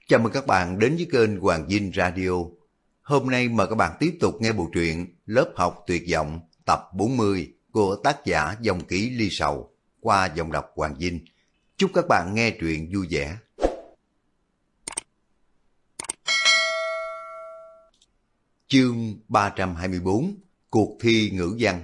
Chào mừng các bạn đến với kênh Hoàng Dinh Radio. Hôm nay mời các bạn tiếp tục nghe bộ truyện Lớp học tuyệt vọng tập 40 của tác giả Dòng Ký Ly Sầu qua giọng đọc Hoàng Dinh. Chúc các bạn nghe truyện vui vẻ. Chương 324 Cuộc thi ngữ văn.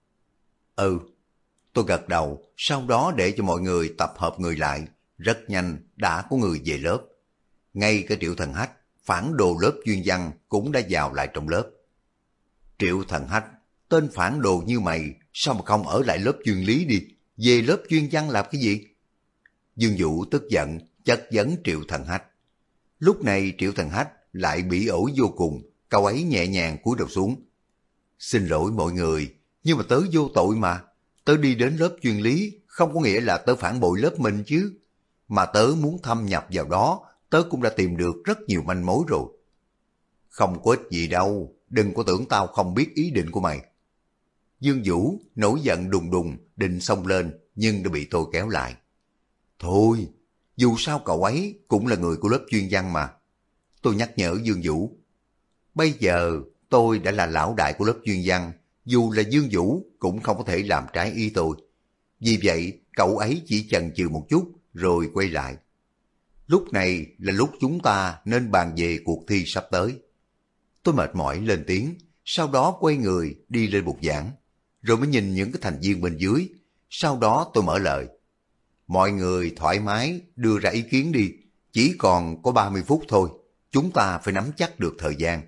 Tôi gật đầu, sau đó để cho mọi người tập hợp người lại. Rất nhanh đã có người về lớp. Ngay cả Triệu Thần Hách, phản đồ lớp chuyên văn cũng đã vào lại trong lớp. Triệu Thần Hách, tên phản đồ như mày, sao mà không ở lại lớp chuyên lý đi, về lớp chuyên văn làm cái gì? Dương Vũ tức giận, chất vấn Triệu Thần Hách. Lúc này Triệu Thần Hách lại bị ổi vô cùng, cậu ấy nhẹ nhàng cúi đầu xuống. Xin lỗi mọi người, nhưng mà tớ vô tội mà. Tớ đi đến lớp chuyên lý, không có nghĩa là tớ phản bội lớp mình chứ. Mà tớ muốn thâm nhập vào đó, tớ cũng đã tìm được rất nhiều manh mối rồi. Không có ích gì đâu, đừng có tưởng tao không biết ý định của mày. Dương Vũ nổi giận đùng đùng định xông lên nhưng đã bị tôi kéo lại. Thôi, dù sao cậu ấy cũng là người của lớp chuyên văn mà. Tôi nhắc nhở Dương Vũ. Bây giờ tôi đã là lão đại của lớp chuyên văn, dù là Dương Vũ cũng không có thể làm trái ý tôi. Vì vậy cậu ấy chỉ chần chừ một chút rồi quay lại. Lúc này là lúc chúng ta nên bàn về cuộc thi sắp tới. Tôi mệt mỏi lên tiếng, sau đó quay người đi lên bục giảng, rồi mới nhìn những cái thành viên bên dưới. Sau đó tôi mở lời. Mọi người thoải mái đưa ra ý kiến đi, chỉ còn có 30 phút thôi, chúng ta phải nắm chắc được thời gian.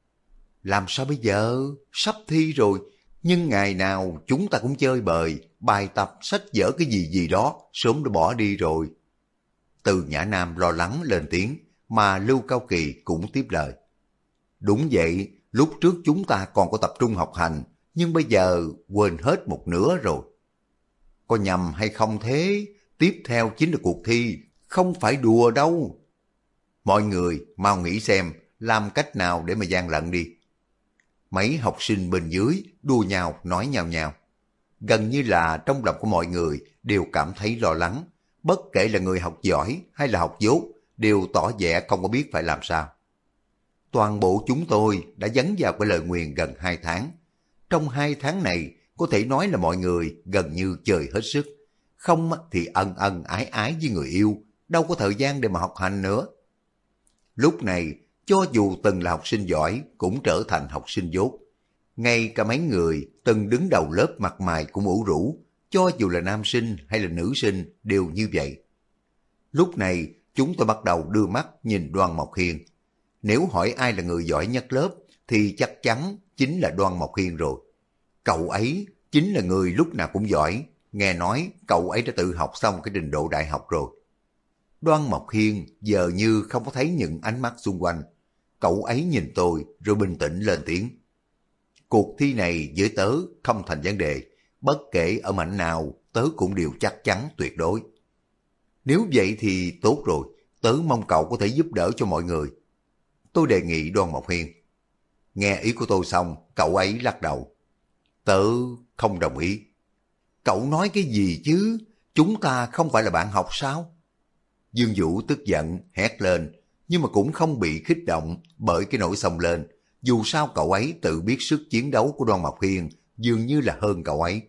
Làm sao bây giờ? Sắp thi rồi, nhưng ngày nào chúng ta cũng chơi bời, bài tập, sách vở cái gì gì đó, sớm đã bỏ đi rồi. Từ Nhã Nam lo lắng lên tiếng, mà Lưu Cao Kỳ cũng tiếp lời. Đúng vậy, lúc trước chúng ta còn có tập trung học hành, nhưng bây giờ quên hết một nửa rồi. Có nhầm hay không thế? Tiếp theo chính là cuộc thi, không phải đùa đâu. Mọi người mau nghĩ xem, làm cách nào để mà gian lận đi. Mấy học sinh bên dưới đua nhau nói nhao nhao. Gần như là trong lòng của mọi người đều cảm thấy lo lắng. Bất kể là người học giỏi hay là học dốt đều tỏ vẻ không có biết phải làm sao. Toàn bộ chúng tôi đã dấn vào cái lời nguyền gần 2 tháng. Trong 2 tháng này có thể nói là mọi người gần như chơi hết sức. Không thì ân ân ái ái với người yêu, đâu có thời gian để mà học hành nữa. Lúc này cho dù từng là học sinh giỏi cũng trở thành học sinh dốt. Ngay cả mấy người từng đứng đầu lớp mặt mày cũng ủ rũ, cho dù là nam sinh hay là nữ sinh đều như vậy. Lúc này chúng tôi bắt đầu đưa mắt nhìn Đoan Mộc Hiên. Nếu hỏi ai là người giỏi nhất lớp thì chắc chắn chính là Đoan Mộc Hiên rồi. Cậu ấy chính là người lúc nào cũng giỏi, nghe nói cậu ấy đã tự học xong cái trình độ đại học rồi. Đoan Mộc Hiên giờ như không có thấy những ánh mắt xung quanh. Cậu ấy nhìn tôi rồi bình tĩnh lên tiếng. Cuộc thi này với tớ không thành vấn đề, bất kể ở mảnh nào tớ cũng đều chắc chắn tuyệt đối. Nếu vậy thì tốt rồi, tớ mong cậu có thể giúp đỡ cho mọi người. Tôi đề nghị Đoan Mộc Hiên. Nghe ý của tôi xong, cậu ấy lắc đầu. Tớ không đồng ý. Cậu nói cái gì chứ? Chúng ta không phải là bạn học sao? Dương Vũ tức giận, hét lên, nhưng mà cũng không bị khích động bởi cái nỗi xông lên. Dù sao cậu ấy tự biết sức chiến đấu của Đoan Mộc Hiên dường như là hơn cậu ấy.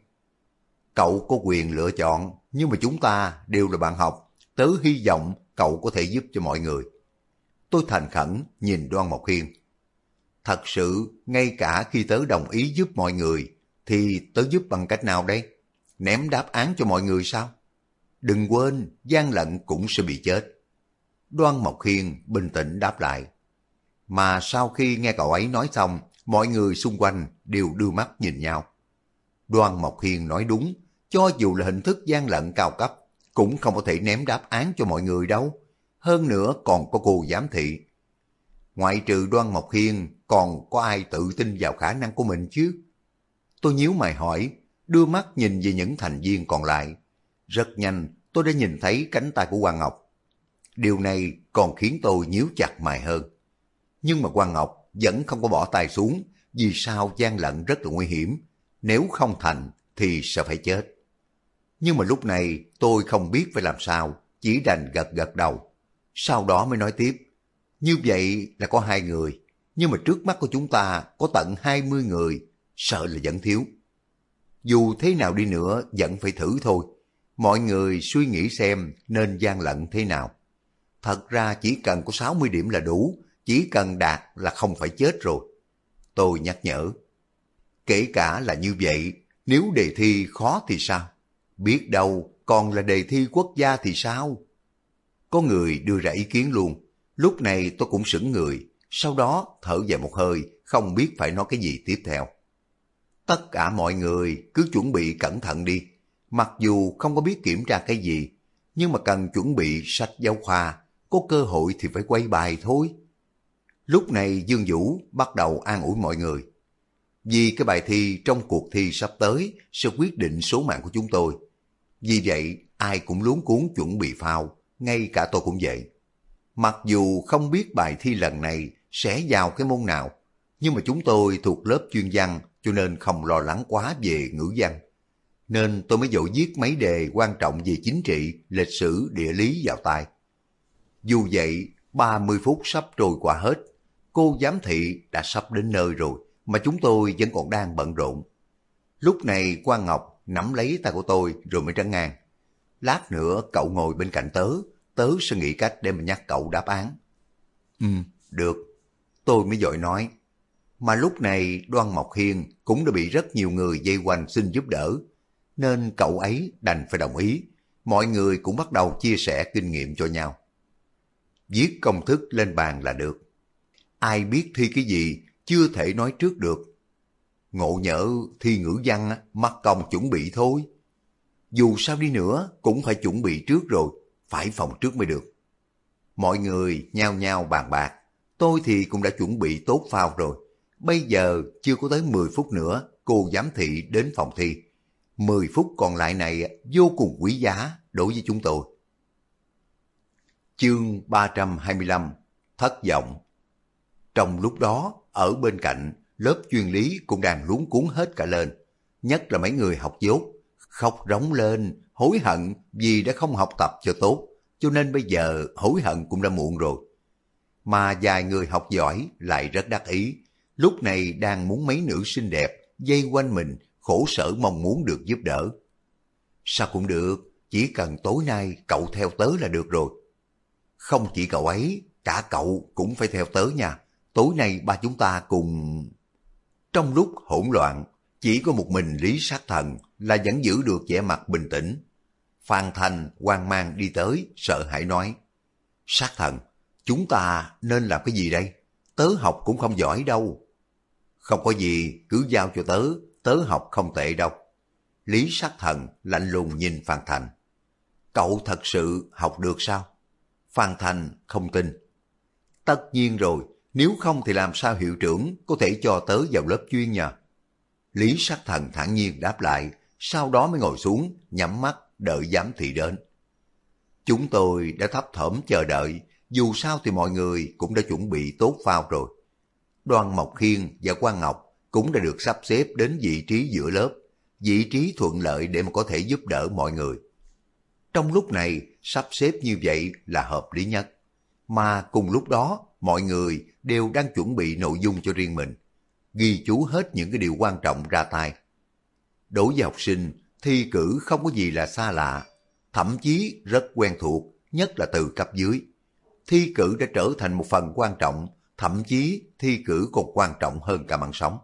Cậu có quyền lựa chọn, nhưng mà chúng ta đều là bạn học. Tớ hy vọng cậu có thể giúp cho mọi người. Tôi thành khẩn nhìn Đoan Mộc Hiên. Thật sự, ngay cả khi tớ đồng ý giúp mọi người, thì tớ giúp bằng cách nào đây? Ném đáp án cho mọi người sao? Đừng quên, gian lận cũng sẽ bị chết. Đoan Mộc Hiên bình tĩnh đáp lại. Mà sau khi nghe cậu ấy nói xong, mọi người xung quanh đều đưa mắt nhìn nhau. Đoan Mộc Hiên nói đúng, cho dù là hình thức gian lận cao cấp, cũng không có thể ném đáp án cho mọi người đâu. Hơn nữa còn có cô giám thị. Ngoại trừ Đoan Mộc Hiên, còn có ai tự tin vào khả năng của mình chứ? Tôi nhíu mày hỏi, đưa mắt nhìn về những thành viên còn lại. Rất nhanh, tôi đã nhìn thấy cánh tay của Quang Ngọc. Điều này còn khiến tôi nhíu chặt mày hơn. Nhưng mà Quang Ngọc vẫn không có bỏ tay xuống, vì sao gian lận rất là nguy hiểm. Nếu không thành thì sẽ phải chết. Nhưng mà lúc này tôi không biết phải làm sao, chỉ đành gật gật đầu. Sau đó mới nói tiếp, Như vậy là có 2 người, nhưng mà trước mắt của chúng ta có tận 20 người, sợ là vẫn thiếu. Dù thế nào đi nữa vẫn phải thử thôi. Mọi người suy nghĩ xem nên gian lận thế nào. Thật ra chỉ cần có 60 điểm là đủ, chỉ cần đạt là không phải chết rồi. Tôi nhắc nhở. Kể cả là như vậy, nếu đề thi khó thì sao? Biết đâu còn là đề thi quốc gia thì sao? Có người đưa ra ý kiến luôn. Lúc này tôi cũng sững người, sau đó thở dài một hơi, không biết phải nói cái gì tiếp theo. Tất cả mọi người cứ chuẩn bị cẩn thận đi. Mặc dù không có biết kiểm tra cái gì, nhưng mà cần chuẩn bị sách giáo khoa, có cơ hội thì phải quay bài thôi. Lúc này Dương Vũ bắt đầu an ủi mọi người. Vì cái bài thi trong cuộc thi sắp tới sẽ quyết định số mạng của chúng tôi. Vì vậy, ai cũng luống cuống chuẩn bị phao, ngay cả tôi cũng vậy. Mặc dù không biết bài thi lần này sẽ vào cái môn nào, nhưng mà chúng tôi thuộc lớp chuyên văn cho nên không lo lắng quá về ngữ văn. Nên tôi mới vội viết mấy đề quan trọng về chính trị, lịch sử, địa lý vào tay. Dù vậy, 30 phút sắp trôi qua hết. Cô giám thị đã sắp đến nơi rồi, mà chúng tôi vẫn còn đang bận rộn. Lúc này Quang Ngọc nắm lấy tay của tôi rồi mới trấn an. Lát nữa cậu ngồi bên cạnh tớ sẽ nghĩ cách để mà nhắc cậu đáp án. Được. Tôi mới vội nói. Mà lúc này Đoan Mộc Hiên cũng đã bị rất nhiều người vây quanh xin giúp đỡ, nên cậu ấy đành phải đồng ý. Mọi người cũng bắt đầu chia sẻ kinh nghiệm cho nhau. Viết công thức lên bàn là được. Ai biết thi cái gì chưa thể nói trước được. Ngộ nhỡ thi ngữ văn mắc công chuẩn bị thôi. Dù sao đi nữa cũng phải chuẩn bị trước rồi, phải phòng trước mới được. Mọi người nhao nhao bàn bạc. Tôi thì cũng đã chuẩn bị tốt phao rồi. Bây giờ chưa có tới 10 phút nữa cô giám thị đến phòng thi. 10 phút còn lại này vô cùng quý giá đối với chúng tôi. Chương 325 Thất vọng. Trong lúc đó, ở bên cạnh, lớp chuyên lý cũng đang luống cuống hết cả lên. Nhất là mấy người học dốt, khóc rống lên, hối hận vì đã không học tập cho tốt, cho nên bây giờ hối hận cũng đã muộn rồi. Mà vài người học giỏi lại rất đắc ý, lúc này đang muốn mấy nữ xinh đẹp vây quanh mình, khổ sở mong muốn được giúp đỡ. Sao cũng được, chỉ cần tối nay cậu theo tớ là được rồi. Không chỉ cậu ấy, cả cậu cũng phải theo tớ nha. Tối nay ba chúng ta cùng... Trong lúc hỗn loạn, chỉ có một mình Lý Sát Thần là vẫn giữ được vẻ mặt bình tĩnh. Phan Thành hoang mang đi tới, sợ hãi nói. Sát Thần, chúng ta nên làm cái gì đây? Tớ học cũng không giỏi đâu. Không có gì, cứ giao cho tớ, tớ học không tệ đâu. Lý Sát Thần lạnh lùng nhìn Phan Thành. Cậu thật sự học được sao? Phan Thành không tin. Tất nhiên rồi, nếu không thì làm sao hiệu trưởng có thể cho tớ vào lớp chuyên nhờ? Lý Sát Thần thản nhiên đáp lại, sau đó mới ngồi xuống, nhắm mắt, đợi giám thị đến. Chúng tôi đã thấp thỏm chờ đợi, dù sao thì mọi người cũng đã chuẩn bị tốt phao rồi. Đoan Mộc Hiên và Quang Ngọc cũng đã được sắp xếp đến vị trí giữa lớp, vị trí thuận lợi để mà có thể giúp đỡ mọi người. Trong lúc này, sắp xếp như vậy là hợp lý nhất. Mà cùng lúc đó, mọi người đều đang chuẩn bị nội dung cho riêng mình, ghi chú hết những cái điều quan trọng ra tay. Đối với học sinh, thi cử không có gì là xa lạ, thậm chí rất quen thuộc, nhất là từ cấp dưới. Thi cử đã trở thành một phần quan trọng, thậm chí thi cử còn quan trọng hơn cả mạng sống.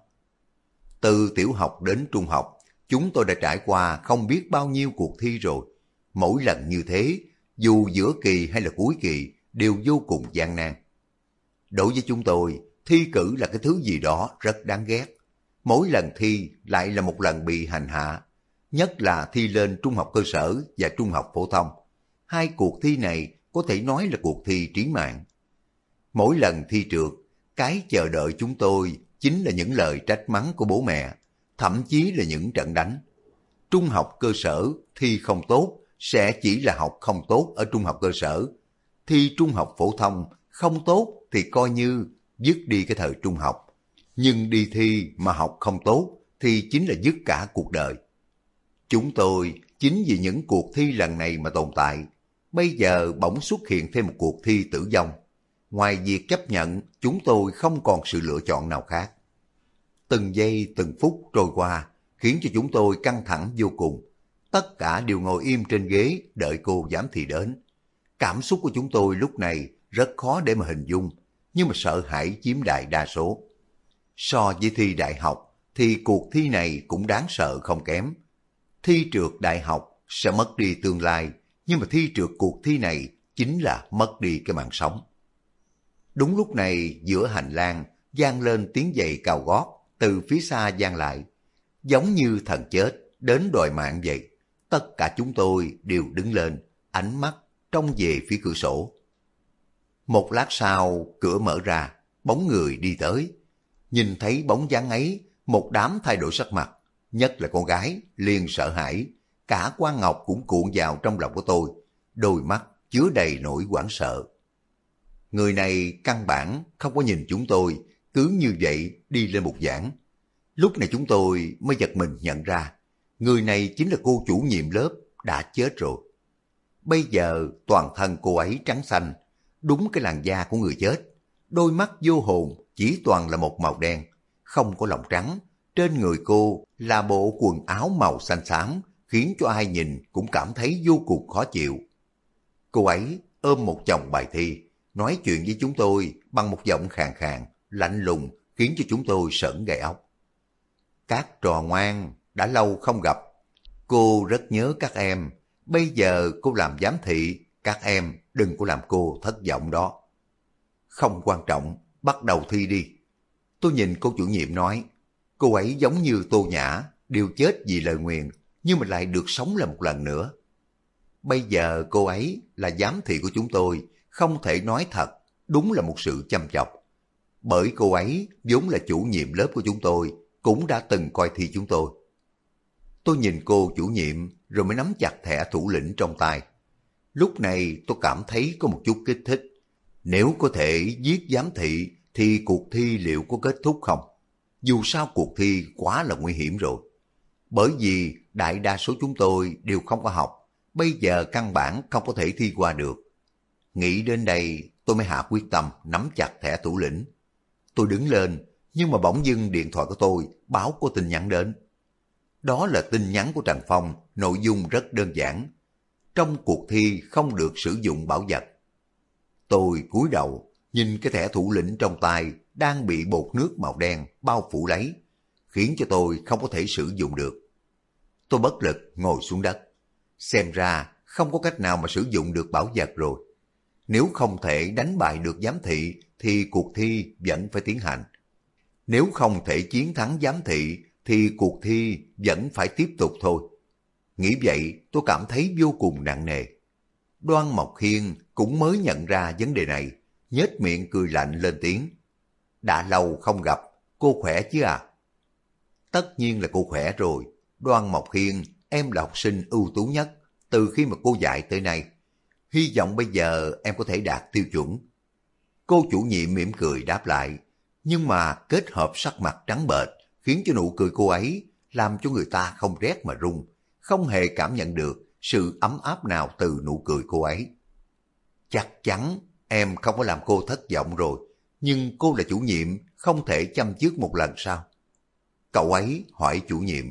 Từ tiểu học đến trung học, chúng tôi đã trải qua không biết bao nhiêu cuộc thi rồi. Mỗi lần như thế, dù giữa kỳ hay là cuối kỳ, đều vô cùng gian nan. Đối với chúng tôi, thi cử là cái thứ gì đó rất đáng ghét. Mỗi lần thi lại là một lần bị hành hạ. Nhất là thi lên trung học cơ sở và trung học phổ thông. Hai cuộc thi này có thể nói là cuộc thi trí mạng. Mỗi lần thi trượt, cái chờ đợi chúng tôi chính là những lời trách mắng của bố mẹ, thậm chí là những trận đánh. Trung học cơ sở thi không tốt sẽ chỉ là học không tốt ở trung học cơ sở. Thi trung học phổ thông không tốt thì coi như dứt đi cái thời trung học. Nhưng đi thi mà học không tốt thì chính là dứt cả cuộc đời. Chúng tôi chính vì những cuộc thi lần này mà tồn tại. Bây giờ bỗng xuất hiện thêm một cuộc thi tử vong. Ngoài việc chấp nhận, chúng tôi không còn sự lựa chọn nào khác. Từng giây từng phút trôi qua, khiến cho chúng tôi căng thẳng vô cùng. Tất cả đều ngồi im trên ghế đợi cô giám thị đến. Cảm xúc của chúng tôi lúc này rất khó để mà hình dung, nhưng mà sợ hãi chiếm đại đa số. So với thi đại học, thì cuộc thi này cũng đáng sợ không kém. Thi trượt đại học sẽ mất đi tương lai, nhưng mà thi trượt cuộc thi này chính là mất đi cái mạng sống. Đúng lúc này, giữa hành lang vang lên tiếng giày cao gót từ phía xa vang lại, giống như thần chết đến đòi mạng vậy. Tất cả chúng tôi đều đứng lên, ánh mắt trông về phía cửa sổ. Một lát sau, cửa mở ra, bóng người đi tới. Nhìn thấy bóng dáng ấy, một đám thay đổi sắc mặt, nhất là con gái liền sợ hãi, cả Quan Ngọc cũng cuộn vào trong lòng của tôi, đôi mắt chứa đầy nỗi hoảng sợ. Người này căn bản không có nhìn chúng tôi, cứ như vậy đi lên bục giảng. Lúc này chúng tôi mới giật mình nhận ra, người này chính là cô chủ nhiệm lớp đã chết rồi. Bây giờ toàn thân cô ấy trắng xanh, đúng cái làn da của người chết. Đôi mắt vô hồn chỉ toàn là một màu đen, không có lọng trắng. Trên người cô là bộ quần áo màu xanh xám, khiến cho ai nhìn cũng cảm thấy vô cùng khó chịu. Cô ấy ôm một chồng bài thi, nói chuyện với chúng tôi bằng một giọng khàn khàn, lạnh lùng, khiến cho chúng tôi sởn gai ốc. Các trò ngoan, đã lâu không gặp. Cô rất nhớ các em. Bây giờ cô làm giám thị, các em đừng có làm cô thất vọng đó. Không quan trọng, bắt đầu thi đi. Tôi nhìn cô chủ nhiệm nói, cô ấy giống như Tô Nhã, đều chết vì lời nguyền, nhưng mà lại được sống lại một lần nữa. Bây giờ cô ấy là giám thị của chúng tôi, không thể nói thật, đúng là một sự chăm chọc. Bởi cô ấy vốn là chủ nhiệm lớp của chúng tôi, cũng đã từng coi thi chúng tôi. Tôi nhìn cô chủ nhiệm rồi mới nắm chặt thẻ thủ lĩnh trong tay. Lúc này tôi cảm thấy có một chút kích thích. Nếu có thể giết giám thị thì cuộc thi liệu có kết thúc không? Dù sao cuộc thi quá là nguy hiểm rồi. Bởi vì đại đa số chúng tôi đều không có học, bây giờ căn bản không có thể thi qua được. Nghĩ đến đây tôi mới hạ quyết tâm nắm chặt thẻ thủ lĩnh. Tôi đứng lên, nhưng mà bỗng dưng điện thoại của tôi báo có tin nhắn đến. Đó là tin nhắn của Trần Phong, nội dung rất đơn giản. Trong cuộc thi không được sử dụng bảo vật. Tôi cúi đầu, nhìn cái thẻ thủ lĩnh trong tay đang bị bột nước màu đen bao phủ lấy, khiến cho tôi không có thể sử dụng được. Tôi bất lực ngồi xuống đất. Xem ra không có cách nào mà sử dụng được bảo vật rồi. Nếu không thể đánh bại được giám thị thì cuộc thi vẫn phải tiến hành. Nếu không thể chiến thắng giám thị thì cuộc thi vẫn phải tiếp tục thôi. Nghĩ vậy tôi cảm thấy vô cùng nặng nề. Đoan Mộc Hiên cũng mới nhận ra vấn đề này, nhếch miệng cười lạnh lên tiếng. Đã lâu không gặp, cô khỏe chứ à? Tất nhiên là cô khỏe rồi. Đoan Mộc Hiên, em là học sinh ưu tú nhất từ khi mà cô dạy tới nay. Hy vọng bây giờ em có thể đạt tiêu chuẩn. Cô chủ nhiệm mỉm cười đáp lại, nhưng mà kết hợp sắc mặt trắng bệch khiến cho nụ cười cô ấy làm cho người ta không rét mà run, không hề cảm nhận được sự ấm áp nào từ nụ cười cô ấy. Chắc chắn em không có làm cô thất vọng rồi, nhưng cô là chủ nhiệm, không thể châm chước một lần sao? Cậu ấy hỏi chủ nhiệm.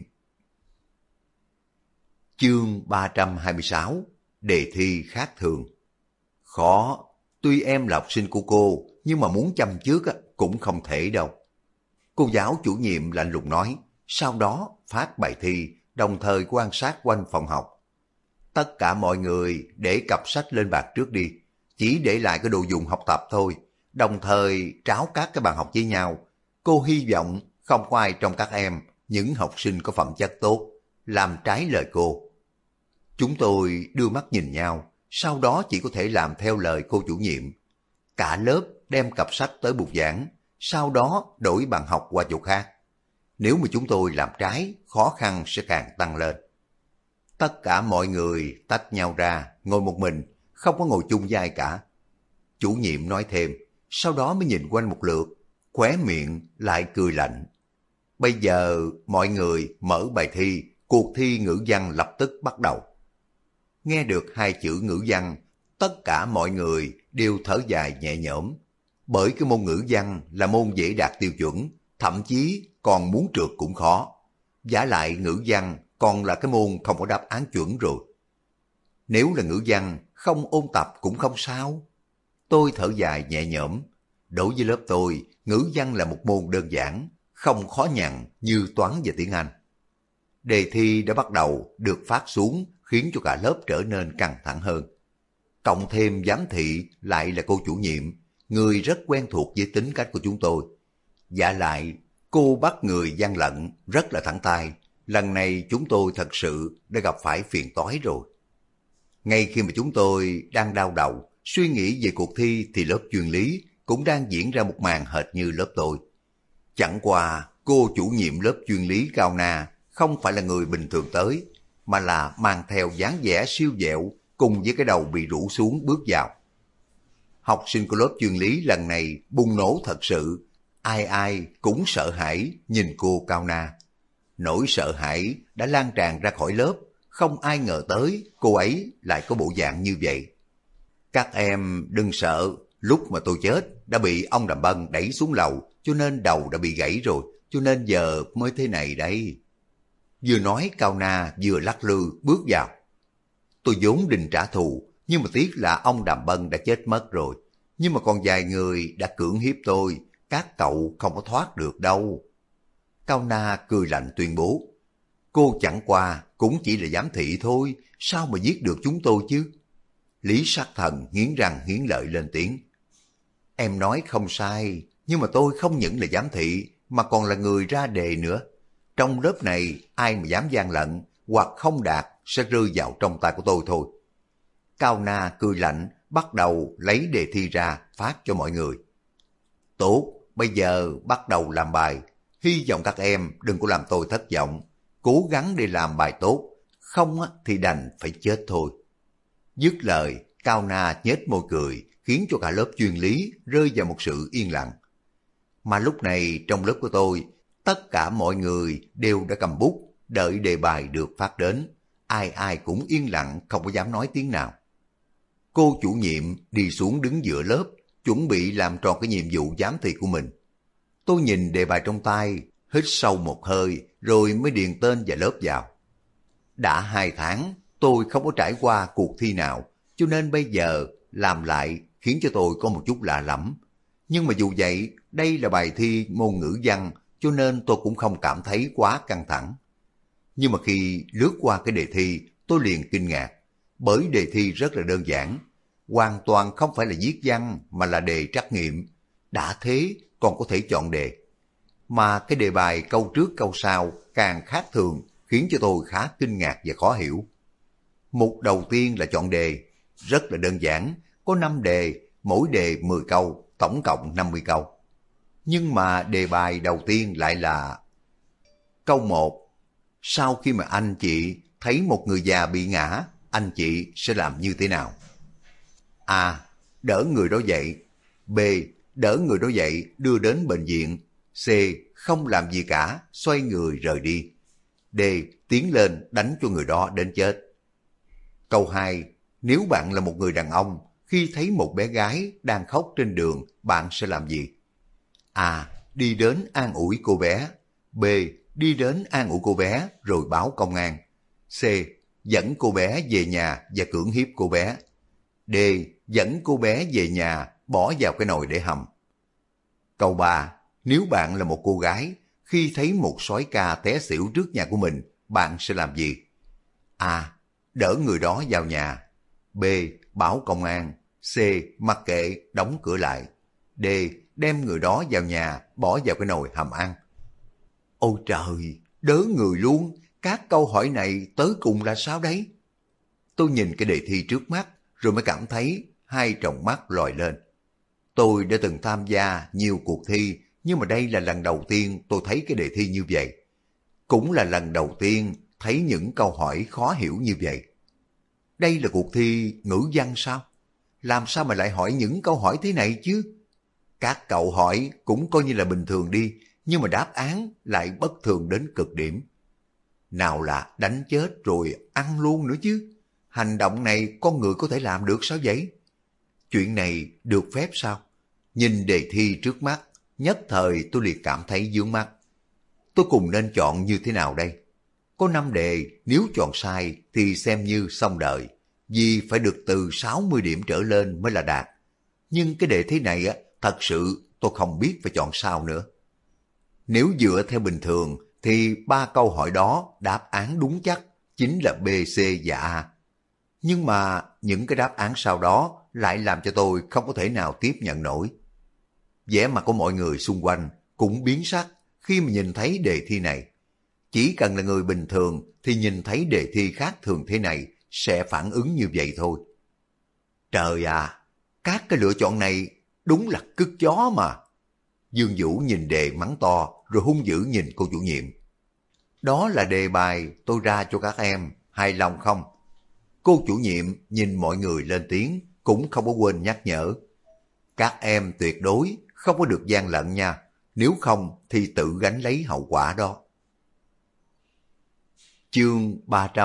Chương 326, đề thi khác thường. Khó, tuy em là học sinh của cô, nhưng mà muốn châm chước cũng không thể đâu. Cô giáo chủ nhiệm lạnh lùng nói, sau đó phát bài thi, đồng thời quan sát quanh phòng học. Tất cả mọi người để cặp sách lên bàn trước đi, chỉ để lại cái đồ dùng học tập thôi, đồng thời tráo các cái bàn học với nhau. Cô hy vọng không có ai trong các em, những học sinh có phẩm chất tốt, làm trái lời cô. Chúng tôi đưa mắt nhìn nhau, sau đó chỉ có thể làm theo lời cô chủ nhiệm. Cả lớp đem cặp sách tới bục giảng, sau đó đổi bàn học qua chỗ khác. Nếu mà chúng tôi làm trái, khó khăn sẽ càng tăng lên. Tất cả mọi người tách nhau ra, ngồi một mình, không có ngồi chung với ai cả. Chủ nhiệm nói thêm, sau đó mới nhìn quanh một lượt, khóe miệng lại cười lạnh. Bây giờ mọi người mở bài thi, cuộc thi ngữ văn lập tức bắt đầu. Nghe được hai chữ ngữ văn, tất cả mọi người đều thở dài nhẹ nhõm, Bởi cái môn ngữ văn là môn dễ đạt tiêu chuẩn, thậm chí còn muốn trượt cũng khó. Vả lại ngữ văn còn là cái môn không có đáp án chuẩn rồi. Nếu là ngữ văn, không ôn tập cũng không sao. Tôi thở dài nhẹ nhõm. Đối với lớp tôi, ngữ văn là một môn đơn giản, không khó nhằn như toán và tiếng Anh. Đề thi đã bắt đầu được phát xuống khiến cho cả lớp trở nên căng thẳng hơn. Cộng thêm giám thị lại là cô chủ nhiệm, người rất quen thuộc với tính cách của chúng tôi. Dạ lại, cô bắt người gian lận rất là thẳng tay. Lần này chúng tôi thật sự đã gặp phải phiền toái rồi. Ngay khi mà chúng tôi đang đau đầu, suy nghĩ về cuộc thi thì lớp chuyên lý cũng đang diễn ra một màn hệt như lớp tôi. Chẳng qua cô chủ nhiệm lớp chuyên lý Cao Na không phải là người bình thường tới, mà là mang theo dáng vẻ siêu vẹo cùng với cái đầu bị rũ xuống bước vào. Học sinh của lớp chuyên lý lần này bùng nổ thật sự, ai ai cũng sợ hãi nhìn cô Cao Na. Nỗi sợ hãi đã lan tràn ra khỏi lớp, không ai ngờ tới cô ấy lại có bộ dạng như vậy. Các em đừng sợ, lúc mà tôi chết đã bị ông Đàm Bân đẩy xuống lầu, cho nên đầu đã bị gãy rồi, cho nên giờ mới thế này đây. Vừa nói Cao Na vừa lắc lư bước vào. Tôi vốn định trả thù, nhưng mà tiếc là ông Đàm Bân đã chết mất rồi. Nhưng mà còn vài người đã cưỡng hiếp tôi, các cậu không có thoát được đâu. Cao Na cười lạnh tuyên bố. Cô chẳng qua cũng chỉ là giám thị thôi, sao mà giết được chúng tôi chứ? Lý Sát Thần nghiến răng nghiến lợi lên tiếng. Em nói không sai, nhưng mà tôi không những là giám thị, mà còn là người ra đề nữa. Trong lớp này, ai mà dám gian lận, hoặc không đạt, sẽ rơi vào trong tay của tôi thôi. Cao Na cười lạnh, bắt đầu lấy đề thi ra, phát cho mọi người. Tốt, bây giờ bắt đầu làm bài. Hy vọng các em đừng có làm tôi thất vọng. Cố gắng để làm bài tốt, không thì đành phải chết thôi. Dứt lời, Cao Na nhếch môi cười, khiến cho cả lớp chuyên lý rơi vào một sự yên lặng. Mà lúc này trong lớp của tôi, tất cả mọi người đều đã cầm bút, đợi đề bài được phát đến. Ai ai cũng yên lặng, không có dám nói tiếng nào. Cô chủ nhiệm đi xuống đứng giữa lớp, chuẩn bị làm tròn cái nhiệm vụ giám thị của mình. Tôi nhìn đề bài trong tay, hít sâu một hơi, rồi mới điền tên và lớp vào. Đã 2 tháng, tôi không có trải qua cuộc thi nào, cho nên bây giờ làm lại khiến cho tôi có một chút lạ lẫm. Nhưng mà dù vậy, đây là bài thi môn ngữ văn, cho nên tôi cũng không cảm thấy quá căng thẳng. Nhưng mà khi lướt qua cái đề thi, tôi liền kinh ngạc, bởi đề thi rất là đơn giản, hoàn toàn không phải là viết văn mà là đề trắc nghiệm. Đã thế còn có thể chọn đề. Mà cái đề bài câu trước câu sau càng khác thường, khiến cho tôi khá kinh ngạc và khó hiểu. Mục đầu tiên là chọn đề, rất là đơn giản, có 5 đề, mỗi đề 10 câu, tổng cộng 50 câu. Nhưng mà đề bài đầu tiên lại là câu 1. Sau khi mà anh chị thấy một người già bị ngã, anh chị sẽ làm như thế nào? A. Đỡ người đó dậy. B. Đỡ người đó dậy đưa đến bệnh viện. C. Không làm gì cả, xoay người rời đi. D. Tiến lên đánh cho người đó đến chết. Câu 2. Nếu bạn là một người đàn ông, khi thấy một bé gái đang khóc trên đường, bạn sẽ làm gì? A. Đi đến an ủi cô bé. B. Đi đến an ủi cô bé rồi báo công an. C. Dẫn cô bé về nhà và cưỡng hiếp cô bé. D. Dẫn cô bé về nhà, bỏ vào cái nồi để hầm. Câu 3. Nếu bạn là một cô gái, khi thấy một sói ca té xỉu trước nhà của mình, bạn sẽ làm gì? A. Đỡ người đó vào nhà. B. Báo công an. C. Mặc kệ, đóng cửa lại. D. Đem người đó vào nhà, bỏ vào cái nồi hầm ăn. Ôi trời, đớ người luôn, các câu hỏi này tới cùng là sao đấy? Tôi nhìn cái đề thi trước mắt, rồi mới cảm thấy hai tròng mắt lòi lên. Tôi đã từng tham gia nhiều cuộc thi, nhưng mà đây là lần đầu tiên tôi thấy cái đề thi như vậy. Cũng là lần đầu tiên thấy những câu hỏi khó hiểu như vậy. Đây là cuộc thi ngữ văn sao? Làm sao mà lại hỏi những câu hỏi thế này chứ? Các cậu hỏi cũng coi như là bình thường đi, nhưng mà đáp án lại bất thường đến cực điểm. Nào là đánh chết rồi ăn luôn nữa chứ. Hành động này con người có thể làm được sao vậy? Chuyện này được phép sao? Nhìn đề thi trước mắt, nhất thời tôi liền cảm thấy vướng mắt. Tôi cùng nên chọn như thế nào đây? Có 5 đề, nếu chọn sai thì xem như xong đời, vì phải được từ 60 điểm trở lên mới là đạt. Nhưng cái đề thi này thật sự tôi không biết phải chọn sao nữa. Nếu dựa theo bình thường thì 3 câu hỏi đó đáp án đúng chắc chính là B, C và A. Nhưng mà những cái đáp án sau đó lại làm cho tôi không có thể nào tiếp nhận nổi. Vẻ mặt của mọi người xung quanh cũng biến sắc khi mà nhìn thấy đề thi này. Chỉ cần là người bình thường thì nhìn thấy đề thi khác thường thế này sẽ phản ứng như vậy thôi. Trời à, các cái lựa chọn này đúng là cứt chó mà. Dương Vũ nhìn đề mắng to rồi hung dữ nhìn cô chủ nhiệm. Đó là đề bài tôi ra cho các em, hài lòng không? Cô chủ nhiệm nhìn mọi người lên tiếng cũng không có quên nhắc nhở. Các em tuyệt đối không có được gian lận nha, nếu không thì tự gánh lấy hậu quả đó. Chương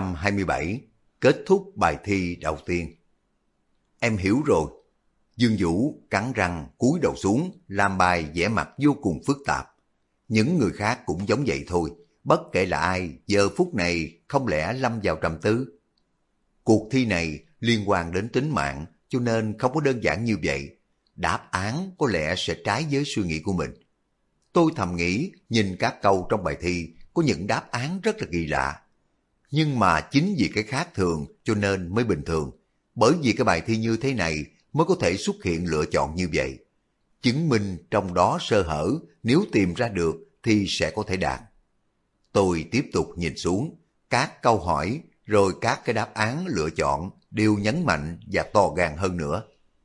327 kết thúc bài thi đầu tiên. Em hiểu rồi. Dương Vũ cắn răng cúi đầu xuống làm bài vẻ mặt vô cùng phức tạp. Những người khác cũng giống vậy thôi, bất kể là ai giờ phút này không lẽ lâm vào trầm tư. Cuộc thi này liên quan đến tính mạng cho nên không có đơn giản như vậy. Đáp án có lẽ sẽ trái với suy nghĩ của mình. Tôi thầm nghĩ nhìn các câu trong bài thi có những đáp án rất là kỳ lạ. Nhưng mà chính vì cái khác thường cho nên mới bình thường. Bởi vì cái bài thi như thế này mới có thể xuất hiện lựa chọn như vậy. Chứng minh trong đó sơ hở nếu tìm ra được thì sẽ có thể đạt. Tôi tiếp tục nhìn xuống các câu hỏi rồi các cái đáp án lựa chọn đều nhấn mạnh và to gan hơn nữa.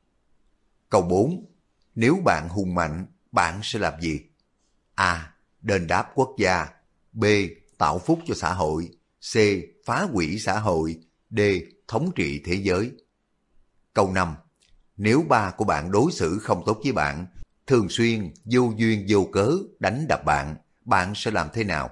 Câu 4. Nếu bạn hùng mạnh, bạn sẽ làm gì? A. Đền đáp quốc gia. B. Tạo phúc cho xã hội. C. Phá hủy xã hội. D. Thống trị thế giới. Câu 5. Nếu ba của bạn đối xử không tốt với bạn, thường xuyên vô duyên vô cớ đánh đập bạn, bạn sẽ làm thế nào?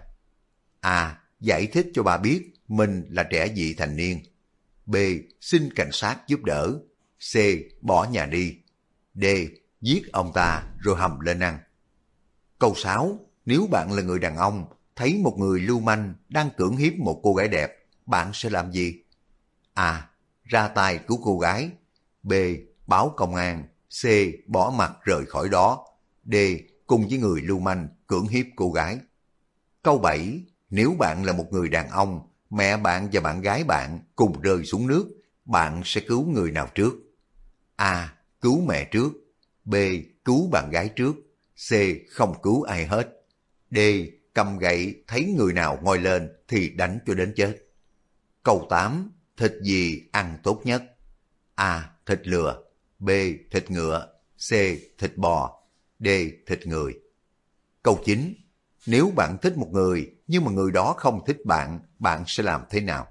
A. Giải thích cho ba biết mình là trẻ vị thành niên. B. Xin cảnh sát giúp đỡ. C. Bỏ nhà đi. D. Giết ông ta rồi hầm lên ăn. Câu 6. Nếu bạn là người đàn ông, thấy một người lưu manh đang cưỡng hiếp một cô gái đẹp, bạn sẽ làm gì? A. Ra tay cứu cô gái. B. Báo công an. C. Bỏ mặt rời khỏi đó. D. Cùng với người lưu manh cưỡng hiếp cô gái. Câu 7. Nếu bạn là một người đàn ông, mẹ bạn và bạn gái bạn cùng rơi xuống nước, bạn sẽ cứu người nào trước? A. Cứu mẹ trước. B. Cứu bạn gái trước. C. Không cứu ai hết. D. Cầm gậy thấy người nào ngoi lên thì đánh cho đến chết. Câu 8. Thịt gì ăn tốt nhất? A. Thịt lừa. B. Thịt ngựa. C. Thịt bò. D. Thịt người. Câu 9. Nếu bạn thích một người nhưng mà người đó không thích bạn, bạn sẽ làm thế nào?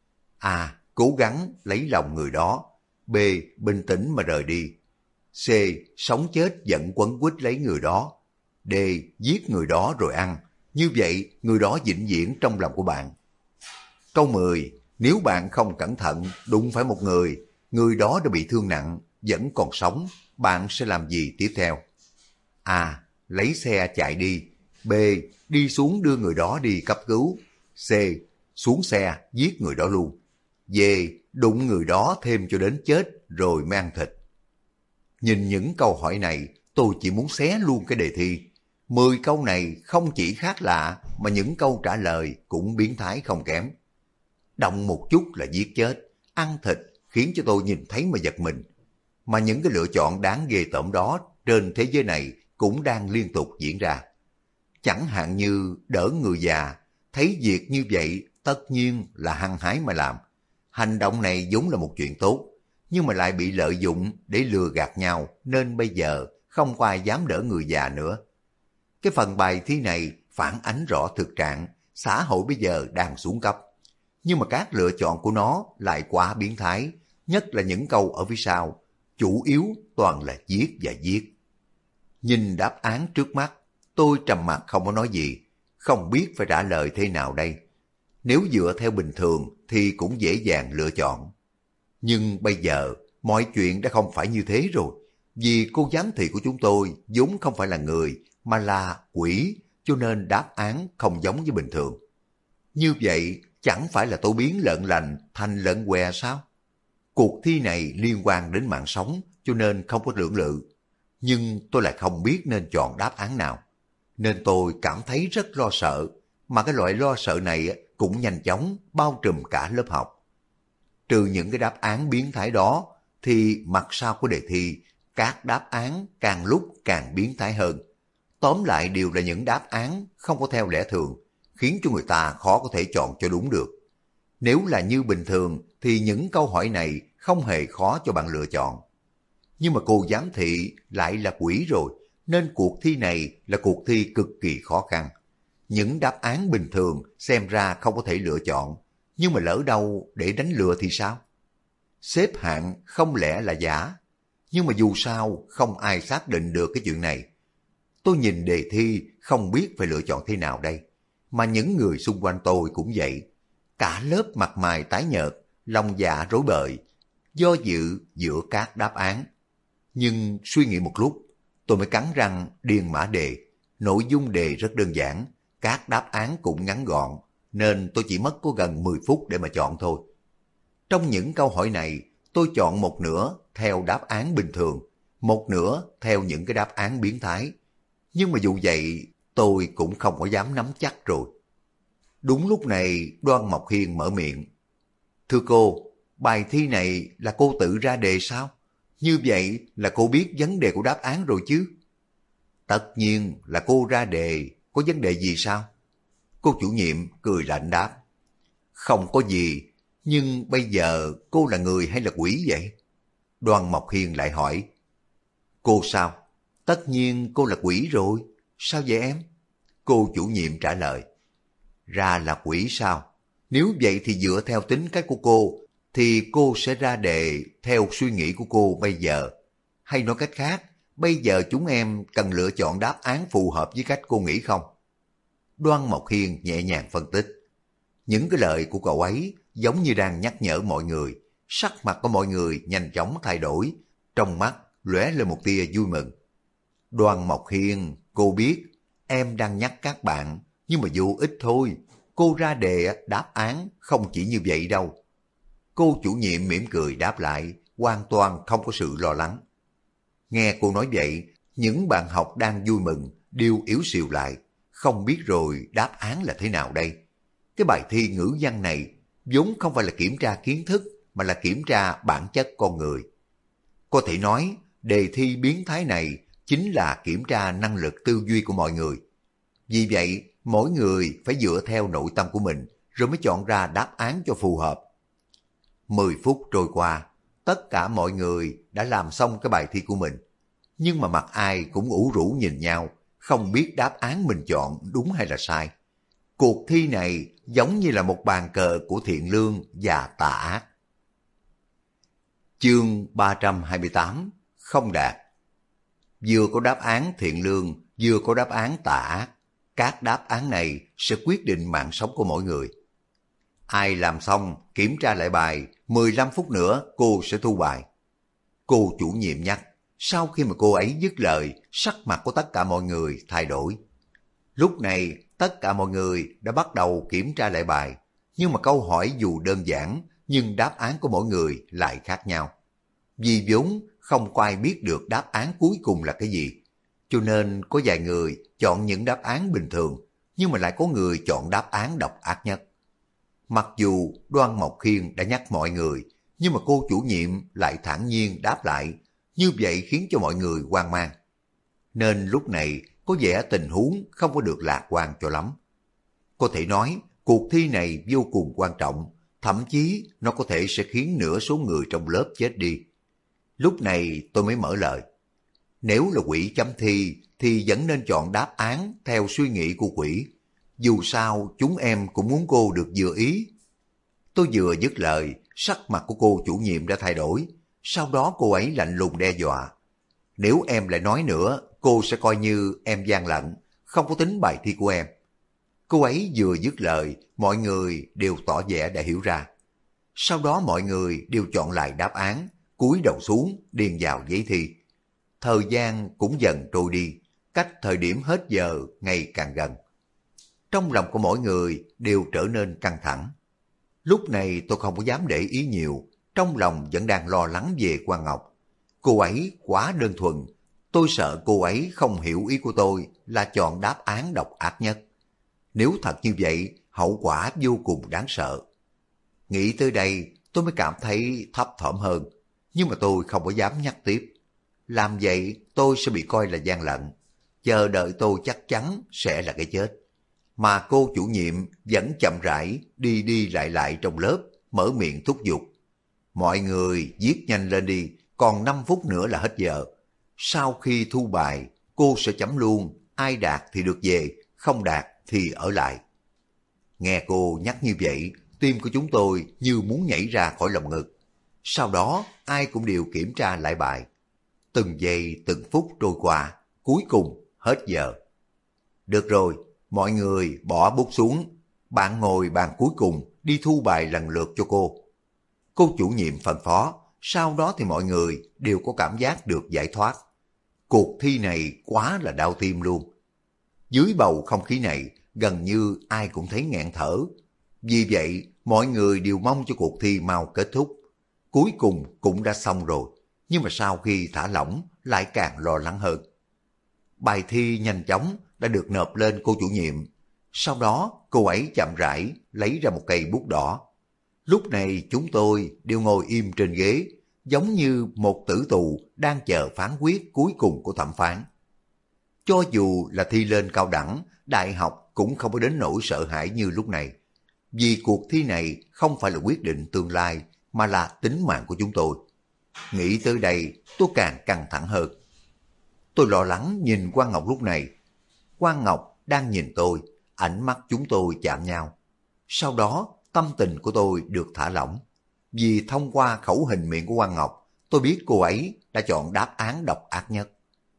A. Cố gắng lấy lòng người đó. B. Bình tĩnh mà rời đi. C. Sống chết vẫn quấn quýt lấy người đó. D. Giết người đó rồi ăn. Như vậy người đó vĩnh viễn trong lòng của bạn. Câu 10. Nếu bạn không cẩn thận đụng phải một người, người đó đã bị thương nặng, vẫn còn sống, bạn sẽ làm gì tiếp theo? A. Lấy xe chạy đi. B. Đi xuống đưa người đó đi cấp cứu. C. Xuống xe giết người đó luôn. D. Đụng người đó thêm cho đến chết rồi mới ăn thịt. Nhìn những câu hỏi này, tôi chỉ muốn xé luôn cái đề thi. 10 câu này không chỉ khác lạ mà những câu trả lời cũng biến thái không kém. Động một chút là giết chết, ăn thịt khiến cho tôi nhìn thấy mà giật mình. Mà những cái lựa chọn đáng ghê tởm đó trên thế giới này cũng đang liên tục diễn ra. Chẳng hạn như đỡ người già, thấy việc như vậy tất nhiên là hăng hái mà làm. Hành động này vốn là một chuyện tốt, nhưng mà lại bị lợi dụng để lừa gạt nhau nên bây giờ không có ai dám đỡ người già nữa. Cái phần bài thi này phản ánh rõ thực trạng, xã hội bây giờ đang xuống cấp. Nhưng mà các lựa chọn của nó lại quá biến thái, nhất là những câu ở phía sau, chủ yếu toàn là giết và giết. Nhìn đáp án trước mắt, tôi trầm mặc không có nói gì, không biết phải trả lời thế nào đây. Nếu dựa theo bình thường thì cũng dễ dàng lựa chọn. Nhưng bây giờ mọi chuyện đã không phải như thế rồi. Vì cô giám thị của chúng tôi vốn không phải là người, mà là quỷ, cho nên đáp án không giống với bình thường. Như vậy, chẳng phải là tôi biến lợn lành thành lợn què sao? Cuộc thi này liên quan đến mạng sống, cho nên không có lưỡng lự. Nhưng tôi lại không biết nên chọn đáp án nào. Nên tôi cảm thấy rất lo sợ, mà cái loại lo sợ này cũng nhanh chóng bao trùm cả lớp học. Trừ những cái đáp án biến thái đó, thì mặt sau của đề thi, các đáp án càng lúc càng biến thái hơn. Tóm lại đều là những đáp án không có theo lẽ thường, khiến cho người ta khó có thể chọn cho đúng được. Nếu là như bình thường thì những câu hỏi này không hề khó cho bạn lựa chọn. Nhưng mà cô giám thị lại là quỷ rồi, nên cuộc thi này là cuộc thi cực kỳ khó khăn. Những đáp án bình thường xem ra không có thể lựa chọn, nhưng mà lỡ đâu để đánh lừa thì sao? Xếp hạng không lẽ là giả, nhưng mà dù sao không ai xác định được cái chuyện này. Tôi nhìn đề thi không biết phải lựa chọn thế nào đây, mà những người xung quanh tôi cũng vậy. Cả lớp mặt mày tái nhợt, lòng dạ rối bời, do dự giữa các đáp án. Nhưng suy nghĩ một lúc, tôi mới cắn răng điền mã đề. Nội dung đề rất đơn giản, các đáp án cũng ngắn gọn, nên tôi chỉ mất có gần 10 phút để mà chọn thôi. Trong những câu hỏi này, tôi chọn một nửa theo đáp án bình thường, một nửa theo những cái đáp án biến thái. Nhưng mà dù vậy, tôi cũng không có dám nắm chắc rồi. Đúng lúc này, Đoan Mộc Hiên mở miệng. Thưa cô, bài thi này là cô tự ra đề sao? Như vậy là cô biết vấn đề của đáp án rồi chứ? Tất nhiên là cô ra đề, có vấn đề gì sao? Cô chủ nhiệm cười lạnh đáp. Không có gì, nhưng bây giờ cô là người hay là quỷ vậy? Đoan Mộc Hiên lại hỏi. Cô sao? Tất nhiên cô là quỷ rồi. Sao vậy em? Cô chủ nhiệm trả lời. Ra là quỷ sao? Nếu vậy thì dựa theo tính cách của cô, thì cô sẽ ra đề theo suy nghĩ của cô bây giờ. Hay nói cách khác, bây giờ chúng em cần lựa chọn đáp án phù hợp với cách cô nghĩ không? Đoan Mộc Hiên nhẹ nhàng phân tích. Những cái lời của cậu ấy giống như đang nhắc nhở mọi người. Sắc mặt của mọi người nhanh chóng thay đổi, trong mắt lóe lên một tia vui mừng. Đoan Mộc Hiên, cô biết em đang nhắc các bạn, nhưng mà vô ích thôi. Cô ra đề đáp án không chỉ như vậy đâu. Cô chủ nhiệm mỉm cười đáp lại, hoàn toàn không có sự lo lắng. Nghe cô nói vậy, những bạn học đang vui mừng đều yếu xìu lại, không biết rồi đáp án là thế nào đây. Cái bài thi ngữ văn này vốn không phải là kiểm tra kiến thức, mà là kiểm tra bản chất con người. Có thể nói, đề thi biến thái này chính là kiểm tra năng lực tư duy của mọi người. Vì vậy, mỗi người phải dựa theo nội tâm của mình, rồi mới chọn ra đáp án cho phù hợp. 10 phút trôi qua, tất cả mọi người đã làm xong cái bài thi của mình. Nhưng mà mặt ai cũng ủ rũ nhìn nhau, không biết đáp án mình chọn đúng hay là sai. Cuộc thi này giống như là một bàn cờ của thiện lương và tà ác. Chương 328, không đạt. Vừa có đáp án thiện lương, vừa có đáp án tà ác. Các đáp án này sẽ quyết định mạng sống của mỗi người. Ai làm xong, kiểm tra lại bài, 15 phút nữa cô sẽ thu bài. Cô chủ nhiệm nhắc, sau khi mà cô ấy dứt lời, sắc mặt của tất cả mọi người thay đổi. Lúc này, tất cả mọi người đã bắt đầu kiểm tra lại bài, nhưng mà câu hỏi dù đơn giản, nhưng đáp án của mỗi người lại khác nhau. Vì vốn không có ai biết được đáp án cuối cùng là cái gì, cho nên có vài người chọn những đáp án bình thường, nhưng mà lại có người chọn đáp án độc ác nhất. Mặc dù Đoan Mộc Hiên đã nhắc mọi người, nhưng mà cô chủ nhiệm lại thản nhiên đáp lại, như vậy khiến cho mọi người hoang mang. Nên lúc này có vẻ tình huống không có được lạc quan cho lắm. Có thể nói cuộc thi này vô cùng quan trọng, thậm chí nó có thể sẽ khiến nửa số người trong lớp chết đi. Lúc này tôi mới mở lời. Nếu là quỷ chấm thi thì vẫn nên chọn đáp án theo suy nghĩ của quỷ. Dù sao chúng em cũng muốn cô được vừa ý. Tôi vừa dứt lời, sắc mặt của cô chủ nhiệm đã thay đổi. Sau đó cô ấy lạnh lùng đe dọa. Nếu em lại nói nữa, cô sẽ coi như em gian lận, không có tính bài thi của em. Cô ấy vừa dứt lời, mọi người đều tỏ vẻ đã hiểu ra. Sau đó mọi người đều chọn lại đáp án, cúi đầu xuống điền vào giấy thi. Thời gian cũng dần trôi đi, cách thời điểm hết giờ ngày càng gần. Trong lòng của mỗi người đều trở nên căng thẳng. Lúc này tôi không có dám để ý nhiều, trong lòng vẫn đang lo lắng về Quang Ngọc. Cô ấy quá đơn thuần, tôi sợ cô ấy không hiểu ý của tôi là chọn đáp án độc ác nhất. Nếu thật như vậy, hậu quả vô cùng đáng sợ. Nghĩ tới đây, tôi mới cảm thấy thấp thỏm hơn, nhưng mà tôi không có dám nhắc tiếp. Làm vậy tôi sẽ bị coi là gian lận, chờ đợi tôi chắc chắn sẽ là cái chết. Mà cô chủ nhiệm vẫn chậm rãi đi đi lại trong lớp, mở miệng thúc giục. Mọi người viết nhanh lên đi, còn 5 phút nữa là hết giờ. Sau khi thu bài, cô sẽ chấm luôn, ai đạt thì được về, không đạt thì ở lại. Nghe cô nhắc như vậy, tim của chúng tôi như muốn nhảy ra khỏi lồng ngực. Sau đó, ai cũng đều kiểm tra lại bài. Từng giây từng phút trôi qua, cuối cùng hết giờ. Được rồi, mọi người bỏ bút xuống, bạn ngồi bàn cuối cùng đi thu bài lần lượt cho cô. Cô chủ nhiệm phân phó, sau đó thì mọi người đều có cảm giác được giải thoát. Cuộc thi này quá là đau tim luôn. Dưới bầu không khí này, gần như ai cũng thấy nghẹn thở. Vì vậy, mọi người đều mong cho cuộc thi mau kết thúc. Cuối cùng cũng đã xong rồi, nhưng mà sau khi thả lỏng lại càng lo lắng hơn. Bài thi nhanh chóng đã được nộp lên cô chủ nhiệm. Sau đó cô ấy chậm rãi lấy ra một cây bút đỏ. Lúc này chúng tôi đều ngồi im trên ghế, giống như một tử tù đang chờ phán quyết cuối cùng của thẩm phán. Cho dù là thi lên cao đẳng, đại học cũng không có đến nỗi sợ hãi như lúc này. Vì cuộc thi này không phải là quyết định tương lai, mà là tính mạng của chúng tôi. Nghĩ tới đây, tôi càng căng thẳng hơn. Tôi lo lắng nhìn Quang Ngọc lúc này. Quang Ngọc đang nhìn tôi, ánh mắt chúng tôi chạm nhau. Sau đó, tâm tình của tôi được thả lỏng. Vì thông qua khẩu hình miệng của Quang Ngọc, tôi biết cô ấy đã chọn đáp án độc ác nhất.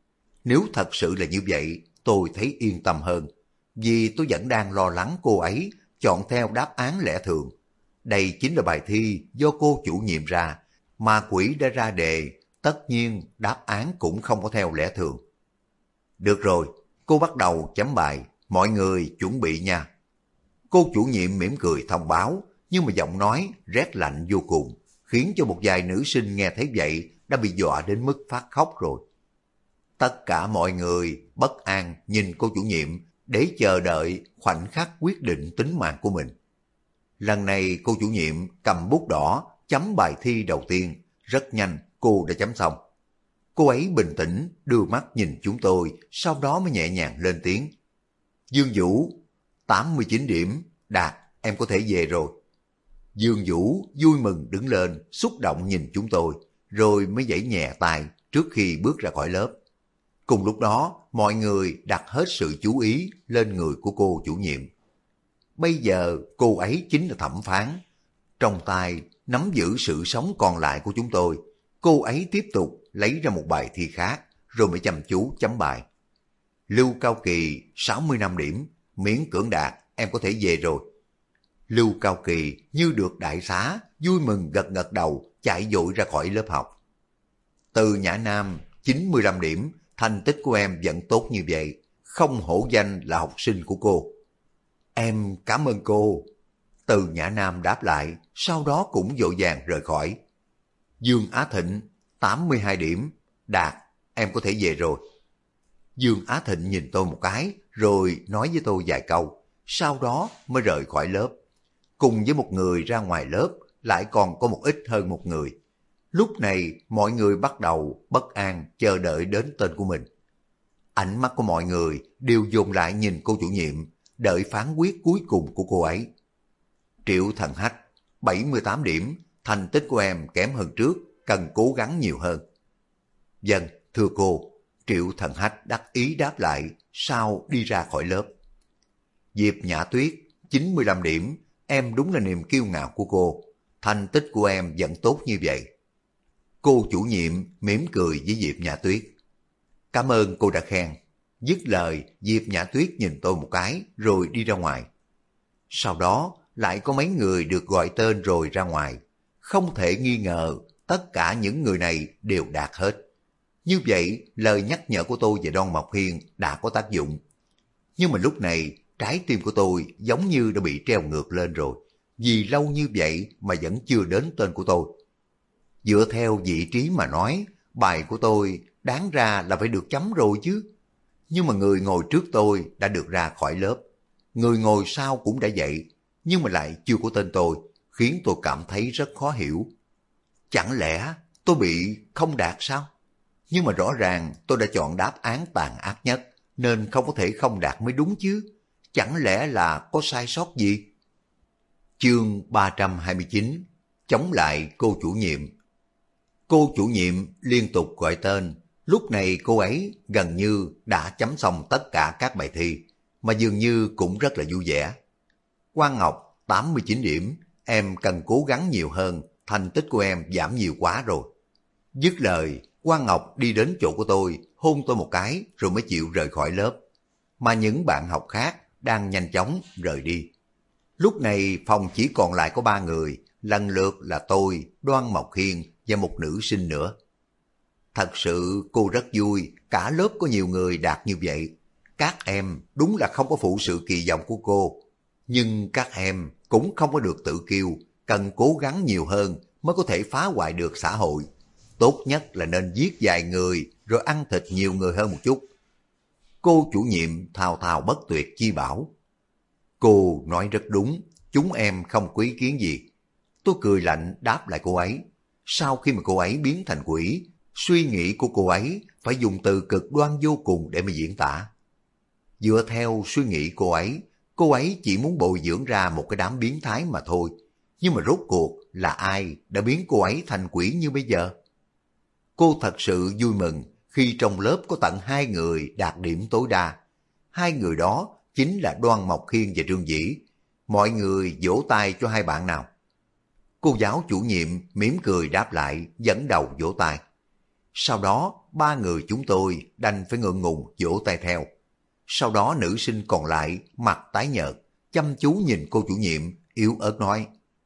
Nếu thật sự là như vậy, tôi thấy yên tâm hơn. Vì tôi vẫn đang lo lắng cô ấy chọn theo đáp án lẽ thường. Đây chính là bài thi do cô chủ nhiệm ra, mà quỷ đã ra đề, tất nhiên đáp án cũng không có theo lẽ thường. Được rồi, cô bắt đầu chấm bài, mọi người chuẩn bị nha. Cô chủ nhiệm mỉm cười thông báo, nhưng mà giọng nói rét lạnh vô cùng, khiến cho một vài nữ sinh nghe thấy vậy đã bị dọa đến mức phát khóc rồi. Tất cả mọi người bất an nhìn cô chủ nhiệm để chờ đợi khoảnh khắc quyết định tính mạng của mình. Lần này cô chủ nhiệm cầm bút đỏ chấm bài thi đầu tiên, rất nhanh cô đã chấm xong. Cô ấy bình tĩnh đưa mắt nhìn chúng tôi, sau đó mới nhẹ nhàng lên tiếng. Dương Vũ, 89 điểm, đạt, em có thể về rồi. Dương Vũ vui mừng đứng lên, xúc động nhìn chúng tôi, rồi mới giãy nhẹ tay trước khi bước ra khỏi lớp. Cùng lúc đó, mọi người đặt hết sự chú ý lên người của cô chủ nhiệm. Bây giờ cô ấy chính là thẩm phán. Trong tay nắm giữ sự sống còn lại của chúng tôi, cô ấy tiếp tục lấy ra một bài thi khác, rồi mới chăm chú chấm bài. Lưu Cao Kỳ 65 điểm, miễn cưỡng đạt, em có thể về rồi. Lưu Cao Kỳ như được đại xá, vui mừng gật gật đầu, chạy vội ra khỏi lớp học. Từ Nhã Nam 95 điểm, thành tích của em vẫn tốt như vậy, không hổ danh là học sinh của cô. Em cảm ơn cô. Từ Nhã Nam đáp lại, sau đó cũng vội vàng rời khỏi. Dương Á Thịnh 82 điểm, đạt, em có thể về rồi. Dương Á Thịnh nhìn tôi một cái, rồi nói với tôi vài câu, sau đó mới rời khỏi lớp. Cùng với một người ra ngoài lớp, lại còn có một ít hơn một người. Lúc này mọi người bắt đầu bất an chờ đợi đến tên của mình. Ánh mắt của mọi người đều dồn lại nhìn cô chủ nhiệm, đợi phán quyết cuối cùng của cô ấy. Triệu Thần Hách, 78 điểm, thành tích của em kém hơn trước, cần cố gắng nhiều hơn. Vâng, thưa cô, Triệu Thần Hách đắc ý đáp lại, sau đi ra khỏi lớp. Diệp Nhã Tuyết, 95 điểm, em đúng là niềm kiêu ngạo của cô, thành tích của em vẫn tốt như vậy. Cô chủ nhiệm mỉm cười với Diệp Nhã Tuyết. Cảm ơn cô đã khen. Dứt lời, Diệp Nhã Tuyết nhìn tôi một cái rồi đi ra ngoài. Sau đó lại có mấy người được gọi tên rồi ra ngoài. Không thể nghi ngờ, tất cả những người này đều đạt hết. Như vậy, lời nhắc nhở của tôi về Đoan Mộc Hiên đã có tác dụng. Nhưng mà lúc này, trái tim của tôi giống như đã bị treo ngược lên rồi. Vì lâu như vậy mà vẫn chưa đến tên của tôi. Dựa theo vị trí mà nói, bài của tôi đáng ra là phải được chấm rồi chứ. Nhưng mà người ngồi trước tôi đã được ra khỏi lớp. Người ngồi sau cũng đã vậy, nhưng mà lại chưa có tên tôi, khiến tôi cảm thấy rất khó hiểu. Chẳng lẽ tôi bị không đạt sao? Nhưng mà rõ ràng tôi đã chọn đáp án tàn ác nhất, nên không có thể không đạt mới đúng chứ. Chẳng lẽ là có sai sót gì? Chương 329: Chống lại cô chủ nhiệm. Cô chủ nhiệm liên tục gọi tên. Lúc này cô ấy gần như đã chấm xong tất cả các bài thi, mà dường như cũng rất là vui vẻ. Quang Ngọc, 89 điểm, em cần cố gắng nhiều hơn, thành tích của em giảm nhiều quá rồi. Dứt lời, Quang Ngọc đi đến chỗ của tôi, hôn tôi một cái rồi mới chịu rời khỏi lớp. Mà những bạn học khác đang nhanh chóng rời đi. Lúc này phòng chỉ còn lại có 3 người, lần lượt là tôi, Đoan Mộc Hiên và một nữ sinh nữa. Thật sự cô rất vui, cả lớp có nhiều người đạt như vậy. Các em đúng là không có phụ sự kỳ vọng của cô. Nhưng các em cũng không có được tự kiêu, cần cố gắng nhiều hơn mới có thể phá hoại được xã hội. Tốt nhất là nên giết vài người rồi ăn thịt nhiều người hơn một chút. Cô chủ nhiệm thao thao bất tuyệt chi bảo. Cô nói rất đúng, chúng em không có ý kiến gì. Tôi cười lạnh đáp lại cô ấy. Sau khi mà cô ấy biến thành quỷ, suy nghĩ của cô ấy phải dùng từ cực đoan vô cùng để mà diễn tả. Dựa theo suy nghĩ cô ấy chỉ muốn bồi dưỡng ra một cái đám biến thái mà thôi. Nhưng mà rốt cuộc là ai đã biến cô ấy thành quỷ như bây giờ? Cô thật sự vui mừng khi trong lớp có tận 2 người đạt điểm tối đa. 2 người đó chính là Đoan Mộc Hiên và Trương Dĩ. Mọi người vỗ tay cho 2 bạn nào. Cô giáo chủ nhiệm mỉm cười đáp lại, dẫn đầu vỗ tay. Sau đó 3 người chúng tôi đành phải ngượng ngùng vỗ tay theo. Sau đó nữ sinh còn lại mặt tái nhợt, chăm chú nhìn cô chủ nhiệm, yếu ớt nói.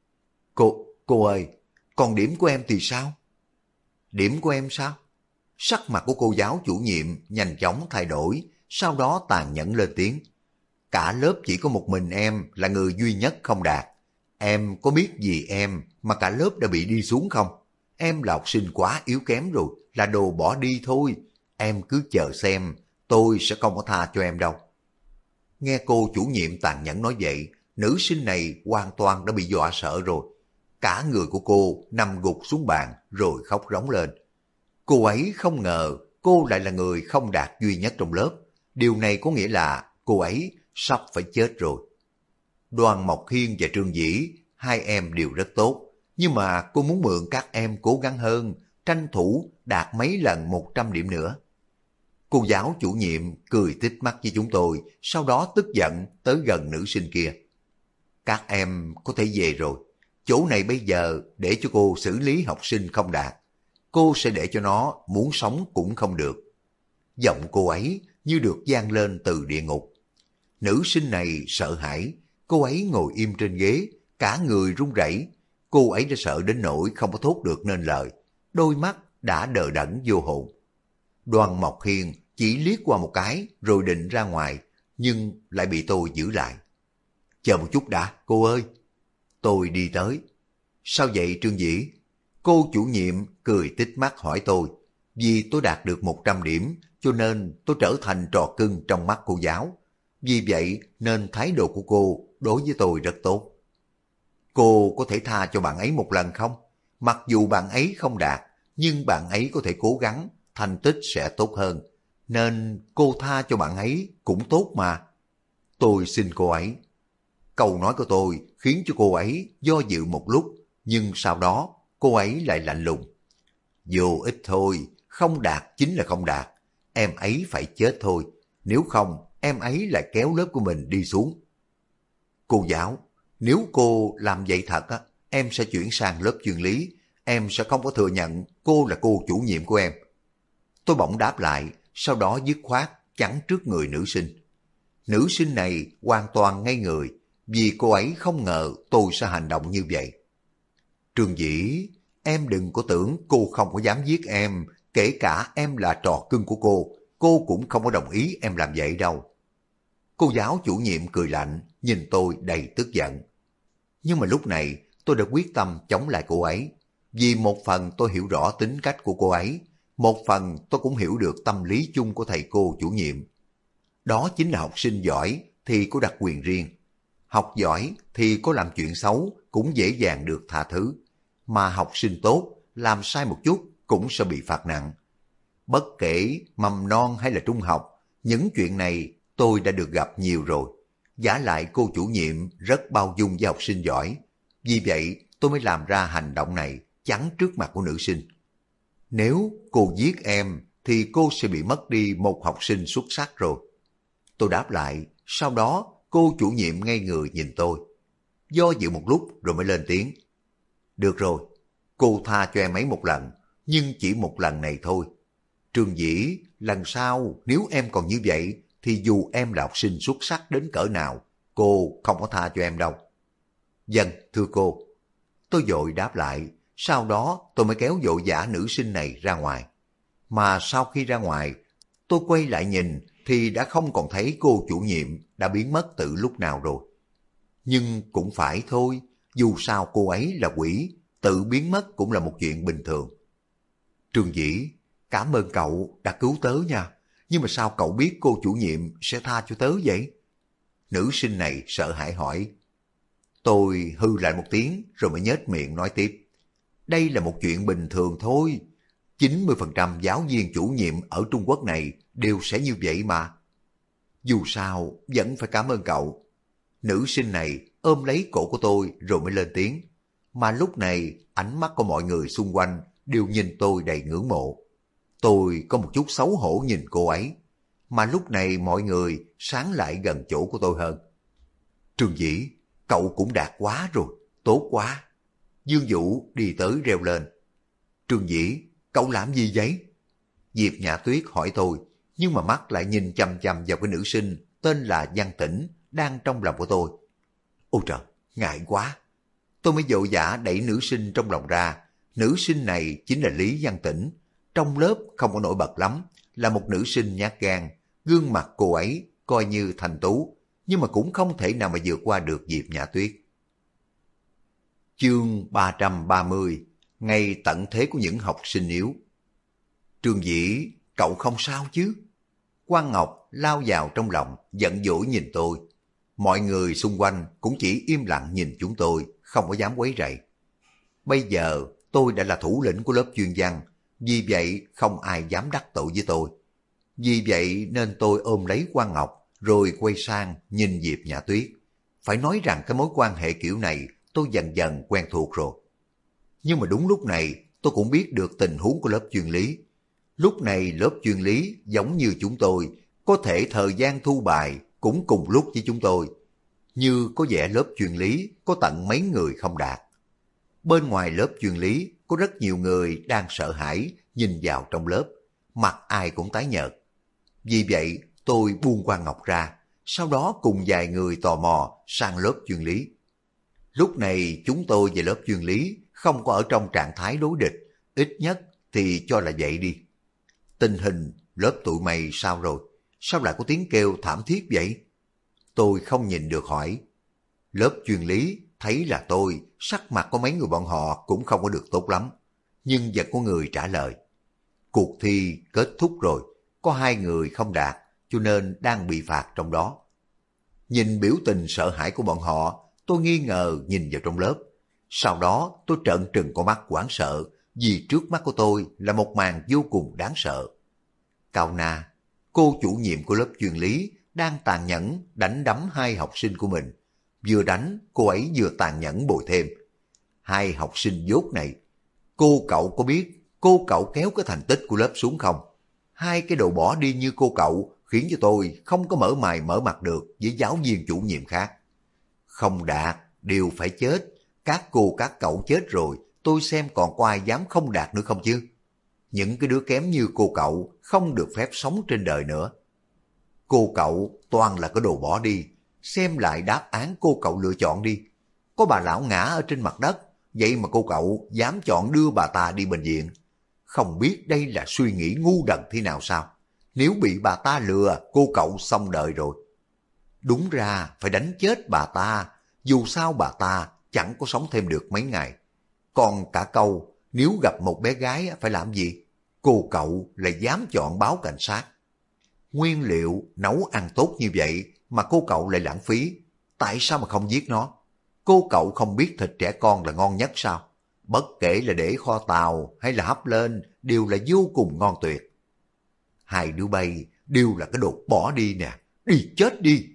Cô ơi, còn điểm của em thì sao? Điểm của em sao? Sắc mặt của cô giáo chủ nhiệm nhanh chóng thay đổi, sau đó tàn nhẫn lên tiếng. Cả lớp chỉ có một mình em là người duy nhất không đạt. Em có biết gì em mà cả lớp đã bị đi xuống không? Em là học sinh quá yếu kém rồi, là đồ bỏ đi thôi. Em cứ chờ xem, tôi sẽ không có tha cho em đâu. Nghe cô chủ nhiệm tàn nhẫn nói vậy, nữ sinh này hoàn toàn đã bị dọa sợ rồi. Cả người của cô nằm gục xuống bàn rồi khóc rống lên. Cô ấy không ngờ cô lại là người không đạt duy nhất trong lớp. Điều này có nghĩa là cô ấy sắp phải chết rồi. Đoan Mộc Hiên và Trương Dĩ, 2 em đều rất tốt. Nhưng mà cô muốn mượn các em cố gắng hơn, tranh thủ đạt mấy lần 100 điểm nữa. Cô giáo chủ nhiệm cười tít mắt với chúng tôi, sau đó tức giận tới gần nữ sinh kia. Các em có thể về rồi. Chỗ này bây giờ để cho cô xử lý học sinh không đạt. Cô sẽ để cho nó muốn sống cũng không được. Giọng cô ấy như được vang lên từ địa ngục. Nữ sinh này sợ hãi, cô ấy ngồi im trên ghế, cả người run rẩy. Cô ấy đã sợ đến nỗi không có thốt được nên lời, đôi mắt đã đờ đẫn vô hồn. Đoan Mộc Hiên chỉ liếc qua một cái rồi định ra ngoài, nhưng lại bị tôi giữ lại. Chờ một chút đã, cô ơi. Tôi đi tới. Sao vậy Trương Dĩ? Cô chủ nhiệm cười tít mắt hỏi tôi. Vì tôi đạt được 100 điểm, cho nên tôi trở thành trò cưng trong mắt cô giáo. Vì vậy nên thái độ của cô đối với tôi rất tốt. Cô có thể tha cho bạn ấy một lần không? Mặc dù bạn ấy không đạt, nhưng bạn ấy có thể cố gắng, thành tích sẽ tốt hơn. Nên cô tha cho bạn ấy cũng tốt mà. Tôi xin cô ấy. Câu nói của tôi khiến cho cô ấy do dự một lúc, nhưng sau đó cô ấy lại lạnh lùng. Vô ích thôi, không đạt chính là không đạt. Em ấy phải chết thôi, nếu không em ấy lại kéo lớp của mình đi xuống. Cô giáo, nếu cô làm vậy thật á, em sẽ chuyển sang lớp chuyên lý, em sẽ không có thừa nhận cô là cô chủ nhiệm của em. Tôi bỗng đáp lại, sau đó dứt khoát chắn trước người nữ sinh. Nữ sinh này hoàn toàn ngây người, vì cô ấy không ngờ tôi sẽ hành động như vậy. Trương Dĩ, em đừng có tưởng cô không có dám giết em, kể cả em là trò cưng của cô cũng không có đồng ý em làm vậy đâu. Cô giáo chủ nhiệm cười lạnh, nhìn tôi đầy tức giận. Nhưng mà lúc này tôi đã quyết tâm chống lại cô ấy. Vì một phần tôi hiểu rõ tính cách của cô ấy, một phần tôi cũng hiểu được tâm lý chung của thầy cô chủ nhiệm. Đó chính là học sinh giỏi thì có đặc quyền riêng. Học giỏi thì có làm chuyện xấu cũng dễ dàng được tha thứ. Mà học sinh tốt, làm sai một chút cũng sẽ bị phạt nặng. Bất kể mầm non hay là trung học, những chuyện này tôi đã được gặp nhiều rồi. Vả lại cô chủ nhiệm rất bao dung với học sinh giỏi. Vì vậy tôi mới làm ra hành động này chắn trước mặt của nữ sinh. Nếu cô giết em thì cô sẽ bị mất đi một học sinh xuất sắc rồi. Tôi đáp lại, sau đó cô chủ nhiệm ngây người nhìn tôi. Do dự một lúc rồi mới lên tiếng. Được rồi, cô tha cho em ấy một lần, nhưng chỉ một lần này thôi. Trương Dĩ, lần sau nếu em còn như vậy thì dù em là học sinh xuất sắc đến cỡ nào, cô không có tha cho em đâu. Vâng, thưa cô. Tôi vội đáp lại, sau đó tôi mới kéo vội vã nữ sinh này ra ngoài. Mà sau khi ra ngoài, tôi quay lại nhìn thì đã không còn thấy cô chủ nhiệm đã biến mất từ lúc nào rồi. Nhưng cũng phải thôi, dù sao cô ấy là quỷ, tự biến mất cũng là một chuyện bình thường. Trương Dĩ, cảm ơn cậu đã cứu tớ nha, nhưng mà sao cậu biết cô chủ nhiệm sẽ tha cho tớ vậy? Nữ sinh này sợ hãi hỏi. Tôi hư lại một tiếng rồi mới nhếch miệng nói tiếp. Đây là một chuyện bình thường thôi. 90% giáo viên chủ nhiệm ở Trung Quốc này đều sẽ như vậy mà. Dù sao, vẫn phải cảm ơn cậu. Nữ sinh này ôm lấy cổ của tôi rồi mới lên tiếng. Mà lúc này, ánh mắt của mọi người xung quanh đều nhìn tôi đầy ngưỡng mộ. Tôi có một chút xấu hổ nhìn cô ấy. Mà lúc này mọi người sáng lại gần chỗ của tôi hơn. Trương Dĩ, cậu cũng đạt quá rồi, tốt quá. Dương Vũ đi tới reo lên. Trương Dĩ, cậu làm gì vậy? Diệp Nhã Tuyết hỏi tôi, nhưng mà mắt lại nhìn chằm chằm vào cái nữ sinh tên là Văn Tĩnh đang trong lòng của tôi. Ôi trời, ngại quá. Tôi mới vội vã đẩy nữ sinh trong lòng ra. Nữ sinh này chính là Lý Văn Tĩnh. Trong lớp không có nổi bật lắm, là một nữ sinh nhát gan. Gương mặt cô ấy coi như thanh tú, nhưng mà cũng không thể nào mà vượt qua được Diệp Nhã Tuyết. Chương 330, ngày tận thế của những học sinh yếu. Trương Dĩ, cậu không sao chứ? Quang Ngọc lao vào trong lòng, giận dỗi nhìn tôi. Mọi người xung quanh cũng chỉ im lặng nhìn chúng tôi, không có dám quấy rầy. Bây giờ tôi đã là thủ lĩnh của lớp chuyên văn, vì vậy không ai dám đắc tội với tôi. Vì vậy nên tôi ôm lấy Quang Ngọc, rồi quay sang nhìn Diệp Nhã Tuyết. Phải nói rằng cái mối quan hệ kiểu này tôi dần dần quen thuộc rồi. Nhưng mà đúng lúc này tôi cũng biết được tình huống của lớp chuyên lý. Lúc này lớp chuyên lý giống như chúng tôi, có thể thời gian thu bài cũng cùng lúc với chúng tôi. Như có vẻ lớp chuyên lý có tận mấy người không đạt. Bên ngoài lớp chuyên lý có rất nhiều người đang sợ hãi nhìn vào trong lớp, mặt ai cũng tái nhợt. Vì vậy tôi buông Quang Ngọc ra, sau đó cùng vài người tò mò sang lớp chuyên lý. Lúc này chúng tôi về lớp chuyên lý không có ở trong trạng thái đối địch, ít nhất thì cho là vậy đi. Tình hình lớp tụi mày sao rồi? Sao lại có tiếng kêu thảm thiết vậy? Tôi không nhìn được hỏi. Lớp chuyên lý thấy là tôi, sắc mặt của mấy người bọn họ cũng không có được tốt lắm. Nhưng vẫn có người trả lời. Cuộc thi kết thúc rồi, có 2 người không đạt, cho nên đang bị phạt trong đó. Nhìn biểu tình sợ hãi của bọn họ, tôi nghi ngờ nhìn vào trong lớp. Sau đó tôi trợn trừng con mắt hoảng sợ, vì trước mắt của tôi là một màn vô cùng đáng sợ. Cao Na, cô chủ nhiệm của lớp chuyên lý, đang tàn nhẫn đánh đấm 2 học sinh của mình. Vừa đánh, cô ấy vừa tàn nhẫn bồi thêm. 2 học sinh dốt này, cô cậu có biết cô cậu kéo cái thành tích của lớp xuống không? 2 cái đồ bỏ đi như cô cậu khiến cho tôi không có mở mày mở mặt được với giáo viên chủ nhiệm khác. Không đạt, đều phải chết. Các cô các cậu chết rồi, tôi xem còn có ai dám không đạt nữa không chứ? Những cái đứa kém như cô cậu không được phép sống trên đời nữa. Cô cậu toàn là cái đồ bỏ đi. Xem lại đáp án cô cậu lựa chọn đi. Có bà lão ngã ở trên mặt đất, vậy mà cô cậu dám chọn đưa bà ta đi bệnh viện. không biết đây là suy nghĩ ngu đần thế nào sao? Nếu bị bà ta lừa, cô cậu xong đời rồi. Đúng ra phải đánh chết bà ta, dù sao bà ta chẳng có sống thêm được mấy ngày. Còn cả câu, nếu gặp một bé gái phải làm gì? Cô cậu lại dám chọn báo cảnh sát. Nguyên liệu nấu ăn tốt như vậy mà cô cậu lại lãng phí. Tại sao mà không giết nó? Cô cậu không biết thịt trẻ con là ngon nhất sao? Bất kể là để kho tàu hay là hấp lên đều là vô cùng ngon tuyệt. Hai đứa bay đều là cái đồ bỏ đi nè, đi chết đi.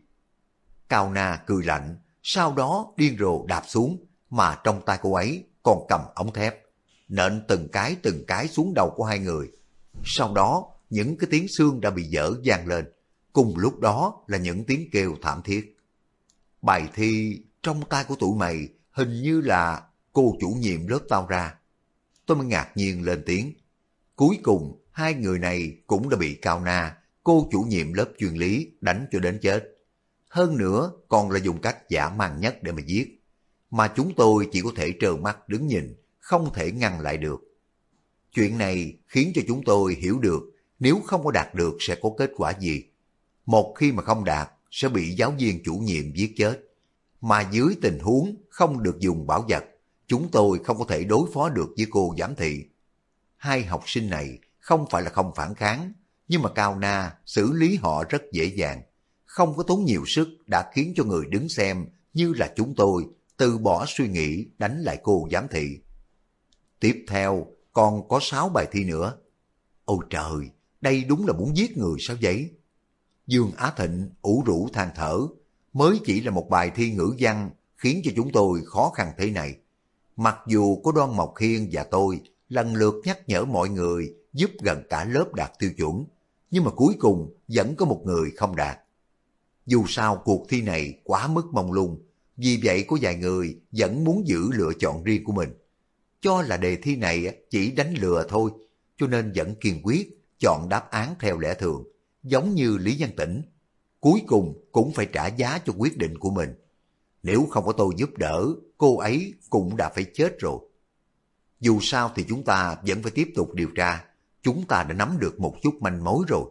Cao Na cười lạnh, sau đó điên rồ đạp xuống, mà trong tay cô ấy còn cầm ống thép, nện từng cái xuống đầu của hai người. Sau đó, những cái tiếng xương đã bị dở vang lên, cùng lúc đó là những tiếng kêu thảm thiết. Bài thi trong tay của tụi mày hình như là cô chủ nhiệm lớp tao ra. Tôi mới ngạc nhiên lên tiếng. Cuối cùng, hai người này cũng đã bị Cao Na, cô chủ nhiệm lớp chuyên lý, đánh cho đến chết. Hơn nữa còn là dùng cách dã man nhất để mà giết. Mà chúng tôi chỉ có thể trơ mắt đứng nhìn, không thể ngăn lại được. Chuyện này khiến cho chúng tôi hiểu được nếu không có đạt được sẽ có kết quả gì. Một khi mà không đạt sẽ bị giáo viên chủ nhiệm giết chết. Mà dưới tình huống không được dùng bảo vật, chúng tôi không có thể đối phó được với cô giám thị. Hai học sinh này không phải là không phản kháng, nhưng mà Cao Na xử lý họ rất dễ dàng. Không có tốn nhiều sức đã khiến cho người đứng xem như là chúng tôi từ bỏ suy nghĩ đánh lại cô giám thị. Tiếp theo còn có 6 bài thi nữa. Ôi trời, đây đúng là muốn giết người sao vậy? Dương Á Thịnh ủ rũ than thở, mới chỉ là một bài thi ngữ văn khiến cho chúng tôi khó khăn thế này. Mặc dù có Đoan Mộc Hiên và tôi lần lượt nhắc nhở mọi người giúp gần cả lớp đạt tiêu chuẩn, nhưng mà cuối cùng vẫn có một người không đạt. Dù sao cuộc thi này quá mức mông lung, vì vậy có vài người vẫn muốn giữ lựa chọn riêng của mình. Cho là đề thi này chỉ đánh lừa thôi, cho nên vẫn kiên quyết chọn đáp án theo lẽ thường, giống như Lý Văn Tĩnh. Cuối cùng cũng phải trả giá cho quyết định của mình. Nếu không có tôi giúp đỡ, cô ấy cũng đã phải chết rồi. Dù sao thì chúng ta vẫn phải tiếp tục điều tra, chúng ta đã nắm được một chút manh mối rồi.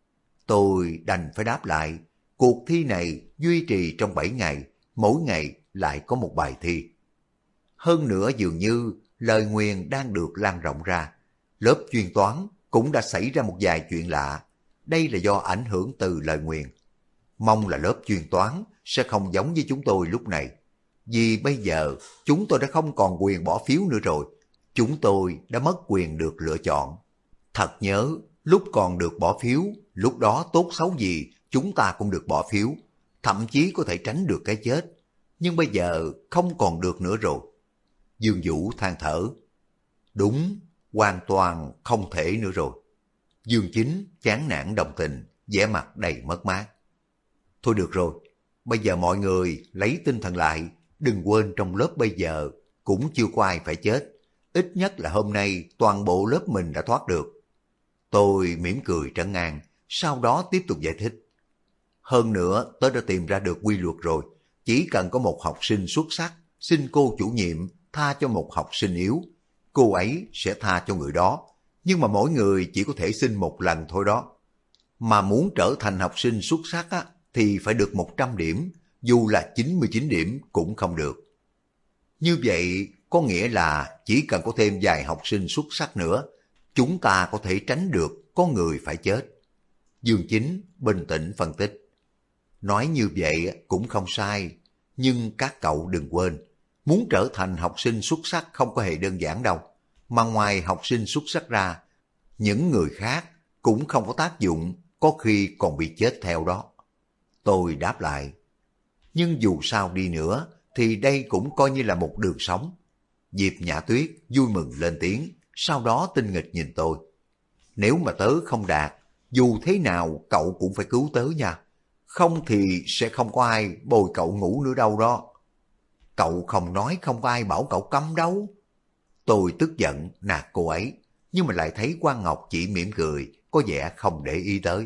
Tôi đành phải đáp lại, cuộc thi này duy trì trong 7 ngày, mỗi ngày lại có một bài thi. Hơn nữa dường như lời nguyền đang được lan rộng ra, lớp chuyên toán cũng đã xảy ra một vài chuyện lạ. Đây là do ảnh hưởng từ lời nguyền. Mong là lớp chuyên toán sẽ không giống với chúng tôi lúc này. Vì bây giờ chúng tôi đã không còn quyền bỏ phiếu nữa rồi. Chúng tôi đã mất quyền được lựa chọn. Thật nhớ, lúc còn được bỏ phiếu, lúc đó tốt xấu gì chúng ta cũng được bỏ phiếu. Thậm chí có thể tránh được cái chết. Nhưng bây giờ không còn được nữa rồi. Dương Vũ than thở. Đúng, hoàn toàn không thể nữa rồi. Dương Chính chán nản đồng tình, vẻ mặt đầy mất mát. Thôi được rồi, bây giờ mọi người lấy tinh thần lại, đừng quên trong lớp bây giờ cũng chưa có ai phải chết. Ít nhất là hôm nay toàn bộ lớp mình đã thoát được. Tôi mỉm cười trấn an, sau đó tiếp tục giải thích. Hơn nữa, tớ đã tìm ra được quy luật rồi. Chỉ cần có một học sinh xuất sắc, xin cô chủ nhiệm tha cho một học sinh yếu. Cô ấy sẽ tha cho người đó. Nhưng mà mỗi người chỉ có thể xin một lần thôi đó. Mà muốn trở thành học sinh xuất sắc á, thì phải được 100 điểm, dù là 99 điểm cũng không được. Như vậy có nghĩa là chỉ cần có thêm vài học sinh xuất sắc nữa, chúng ta có thể tránh được có người phải chết. Dương Chính bình tĩnh phân tích. Nói như vậy cũng không sai, nhưng các cậu đừng quên, muốn trở thành học sinh xuất sắc không có hề đơn giản đâu. Mà ngoài học sinh xuất sắc ra, những người khác cũng không có tác dụng, có khi còn bị chết theo đó. Tôi đáp lại, nhưng dù sao đi nữa thì đây cũng coi như là một đường sống. Diệp Nhã Tuyết vui mừng lên tiếng, sau đó tinh nghịch nhìn tôi. Nếu mà tớ không đạt, dù thế nào cậu cũng phải cứu tớ nha. Không thì sẽ không có ai bồi cậu ngủ nữa đâu đó. Cậu không nói không có ai bảo cậu câm đâu. Tôi tức giận nạt cô ấy, nhưng mà lại thấy Quang Ngọc chỉ mỉm cười, có vẻ không để ý tới.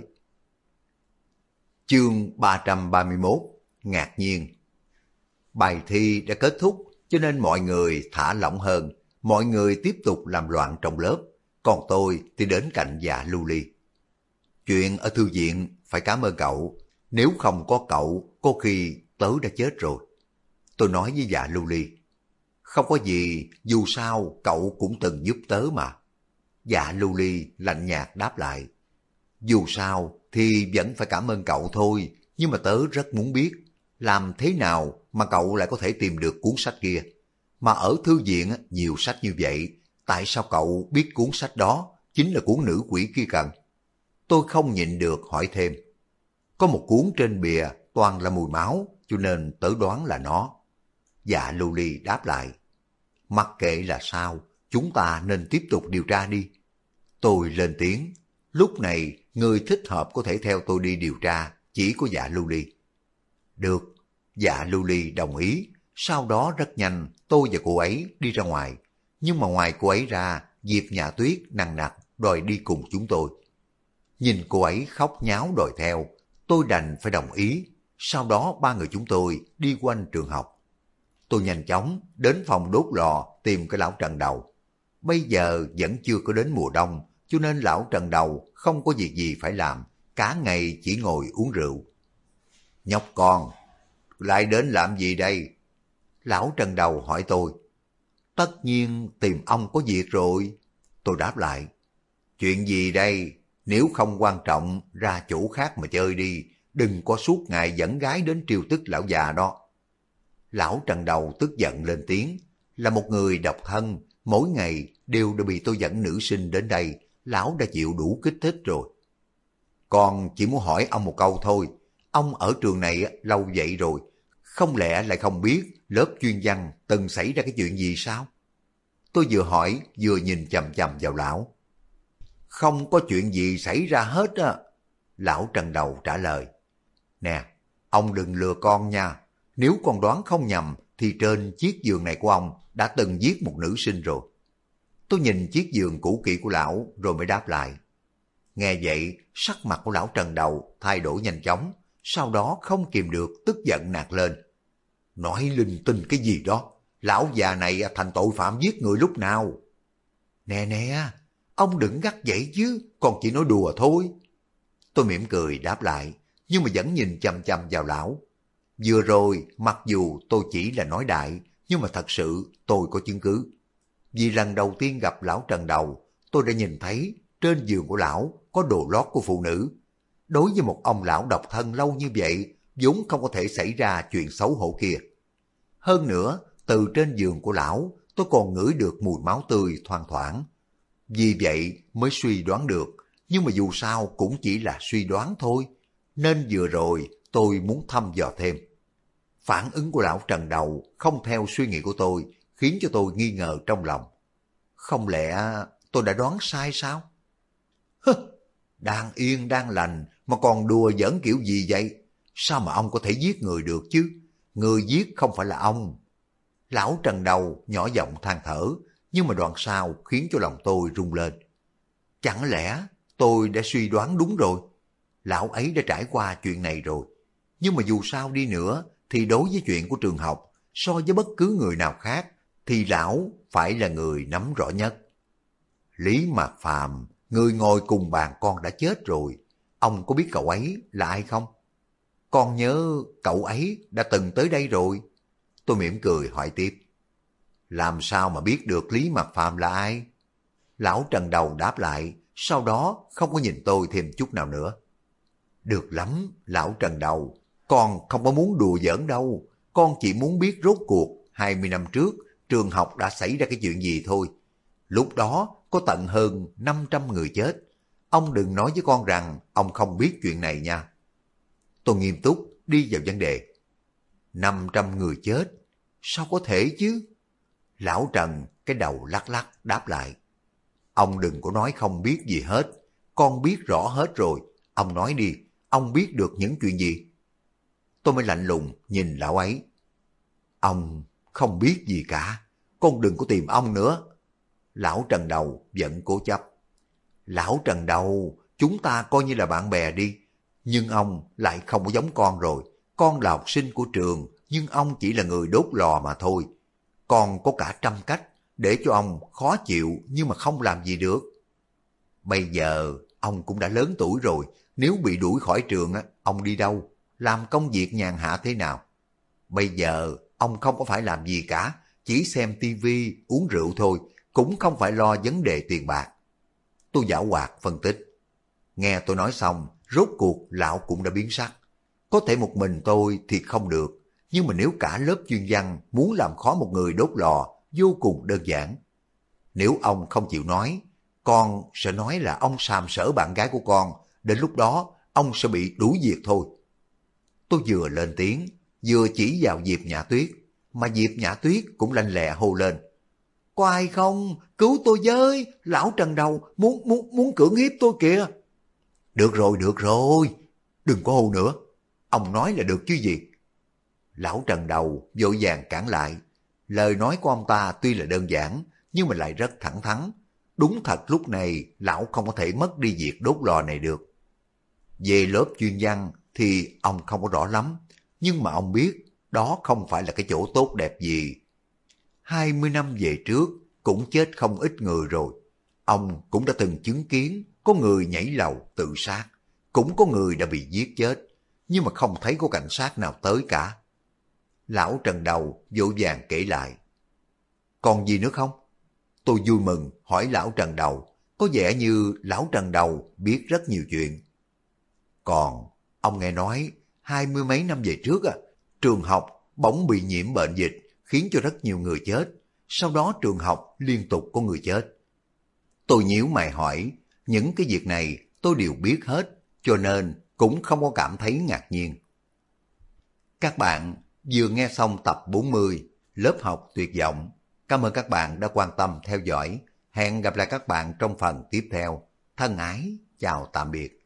Chương 331, ngạc nhiên. Bài thi đã kết thúc, cho nên mọi người thả lỏng hơn, mọi người tiếp tục làm loạn trong lớp. còn tôi thì đến cạnh Dạ Lưu Ly. Chuyện ở thư viện phải cảm ơn cậu, nếu không có cậu, có khi tớ đã chết rồi. Tôi nói với Dạ Lưu Ly. Không có gì, dù sao cậu cũng từng giúp tớ mà. Dạ Lưu Ly lạnh nhạt đáp lại. Dù sao thì vẫn phải cảm ơn cậu thôi, nhưng mà tớ rất muốn biết, làm thế nào mà cậu lại có thể tìm được cuốn sách kia? Mà ở thư viện nhiều sách như vậy, tại sao cậu biết cuốn sách đó chính là cuốn nữ quỷ kia cần? Tôi không nhịn được hỏi thêm. Có một cuốn trên bìa toàn là mùi máu, cho nên tớ đoán là nó. Dạ Lưu Ly đáp lại. Mặc kệ là sao, chúng ta nên tiếp tục điều tra đi. Tôi lên tiếng. Lúc này, người thích hợp có thể theo tôi đi điều tra, chỉ có Dạ Lưu Ly. Được, Dạ Lưu Ly đồng ý. Sau đó rất nhanh, tôi và cô ấy đi ra ngoài. Nhưng mà ngoài cô ấy ra, Diệp Nhã Tuyết nằng nặc đòi đi cùng chúng tôi. Nhìn cô ấy khóc nháo đòi theo, tôi đành phải đồng ý. Sau đó ba người chúng tôi đi quanh trường học. Tôi nhanh chóng đến phòng đốt lò tìm cái lão Trần Đầu. Bây giờ vẫn chưa có đến mùa đông, cho nên lão Trần Đầu không có việc gì phải làm, cả ngày chỉ ngồi uống rượu. Nhóc con, lại đến làm gì đây? Lão Trần Đầu hỏi tôi. Tất nhiên tìm ông có việc rồi. Tôi đáp lại. Chuyện gì đây? Nếu không quan trọng, ra chỗ khác mà chơi đi, đừng có suốt ngày dẫn gái đến triều tức lão già đó. Lão Trần Đầu tức giận lên tiếng, là một người độc thân, mỗi ngày đều đã bị tôi dẫn nữ sinh đến đây, lão đã chịu đủ kích thích rồi. Con chỉ muốn hỏi ông một câu thôi, ông ở trường này lâu vậy rồi, không lẽ lại không biết lớp chuyên văn từng xảy ra cái chuyện gì sao? Tôi vừa hỏi vừa nhìn chằm chằm vào lão. Không có chuyện gì xảy ra hết á. Lão Trần Đầu trả lời. Nè, ông đừng lừa con nha. Nếu con đoán không nhầm thì trên chiếc giường này của ông đã từng giết một nữ sinh rồi. Tôi nhìn chiếc giường cũ kỹ của lão rồi mới đáp lại. Nghe vậy, sắc mặt của lão Trần Đầu thay đổi nhanh chóng, sau đó không kìm được tức giận nạt lên. Nói linh tinh cái gì đó, lão già này thành tội phạm giết người lúc nào? Nè nè, ông đừng gắt vậy chứ, con chỉ nói đùa thôi. Tôi mỉm cười đáp lại, nhưng mà vẫn nhìn chằm chằm vào lão. Vừa rồi, mặc dù tôi chỉ là nói đại, nhưng mà thật sự tôi có chứng cứ. Vì lần đầu tiên gặp lão Trần Đầu, tôi đã nhìn thấy trên giường của lão có đồ lót của phụ nữ. Đối với một ông lão độc thân lâu như vậy, vốn không có thể xảy ra chuyện xấu hổ kia. Hơn nữa, từ trên giường của lão, tôi còn ngửi được mùi máu tươi thoang thoảng. Vì vậy mới suy đoán được, nhưng mà dù sao cũng chỉ là suy đoán thôi. Nên vừa rồi tôi muốn thăm dò thêm. Phản ứng của lão Trần Đầu không theo suy nghĩ của tôi, khiến cho tôi nghi ngờ trong lòng. Không lẽ tôi đã đoán sai sao? Hứ, đang yên đang lành mà còn đùa giỡn kiểu gì vậy? Sao mà ông có thể giết người được chứ? Người giết không phải là ông. Lão Trần Đầu nhỏ giọng than thở, nhưng mà đoạn sau khiến cho lòng tôi rung lên. Chẳng lẽ tôi đã suy đoán đúng rồi? Lão ấy đã trải qua chuyện này rồi. Nhưng mà dù sao đi nữa, thì đối với chuyện của trường học, so với bất cứ người nào khác, thì lão phải là người nắm rõ nhất. Lý Mạc Phàm, người ngồi cùng bàn con đã chết rồi. Ông có biết cậu ấy là ai không? Con nhớ cậu ấy đã từng tới đây rồi. Tôi mỉm cười hỏi tiếp. Làm sao mà biết được Lý Mạc Phàm là ai? Lão Trần Đầu đáp lại, sau đó không có nhìn tôi thêm chút nào nữa. Được lắm, lão Trần Đầu, con không có muốn đùa giỡn đâu. Con chỉ muốn biết rốt cuộc 20 năm trước trường học đã xảy ra cái chuyện gì thôi. Lúc đó có tận hơn 500 người chết. Ông đừng nói với con rằng ông không biết chuyện này nha. Tôi nghiêm túc đi vào vấn đề. 500 người chết? Sao có thể chứ? Lão Trần cái đầu lắc lắc đáp lại. Ông đừng có nói không biết gì hết. Con biết rõ hết rồi. Ông nói đi, ông biết được những chuyện gì? Tôi mới lạnh lùng nhìn lão ấy. Ông không biết gì cả. Con đừng có tìm ông nữa. Lão Trần Đầu vẫn cố chấp. Lão Trần Đầu, chúng ta coi như là bạn bè đi. Nhưng ông lại không có giống con rồi. Con là học sinh của trường, nhưng ông chỉ là người đốt lò mà thôi. Con có cả trăm cách để cho ông khó chịu nhưng mà không làm gì được. Bây giờ ông cũng đã lớn tuổi rồi, nếu bị đuổi khỏi trường ông đi đâu, làm công việc nhàn hạ thế nào? Bây giờ ông không có phải làm gì cả, chỉ xem tivi, uống rượu thôi, cũng không phải lo vấn đề tiền bạc. Tôi giảo hoạt phân tích. Nghe tôi nói xong, rốt cuộc lão cũng đã biến sắc. Có thể một mình tôi thì không được, nhưng mà nếu cả lớp chuyên văn muốn làm khó một người đốt lò, vô cùng đơn giản. Nếu ông không chịu nói, con sẽ nói là ông sàm sỡ bạn gái của con, đến lúc đó ông sẽ bị đuổi việc thôi. Tôi vừa lên tiếng, vừa chỉ vào Diệp Nhã Tuyết, mà Diệp Nhã Tuyết cũng lanh lẹ hô lên. Có ai không? Cứu tôi với! Lão Trần Đầu muốn cưỡng hiếp tôi kìa! Được rồi, đừng có hô nữa. Ông nói là được chứ gì? Lão Trần Đầu vội vàng cản lại. Lời nói của ông ta tuy là đơn giản, nhưng mà lại rất thẳng thắn. Đúng thật lúc này lão không có thể mất đi việc đốt lò này được. Về lớp chuyên văn thì ông không có rõ lắm, nhưng mà ông biết đó không phải là cái chỗ tốt đẹp gì. 20 năm về trước cũng chết không ít người rồi. Ông cũng đã từng chứng kiến có người nhảy lầu tự sát, cũng có người đã bị giết chết, nhưng mà không thấy có cảnh sát nào tới cả. Lão Trần Đầu vội vàng kể lại. Còn gì nữa không? Tôi vui mừng hỏi lão Trần Đầu, có vẻ như lão Trần Đầu biết rất nhiều chuyện. Còn, ông nghe nói 20 mấy năm về trước trường học bỗng bị nhiễm bệnh dịch, khiến cho rất nhiều người chết. Sau đó trường học liên tục có người chết. Tôi nhíu mày hỏi, những cái việc này tôi đều biết hết, cho nên cũng không có cảm thấy ngạc nhiên. Các bạn vừa nghe xong tập 40, lớp học tuyệt vọng. Cảm ơn các bạn đã quan tâm theo dõi. Hẹn gặp lại các bạn trong phần tiếp theo. Thân ái, chào tạm biệt.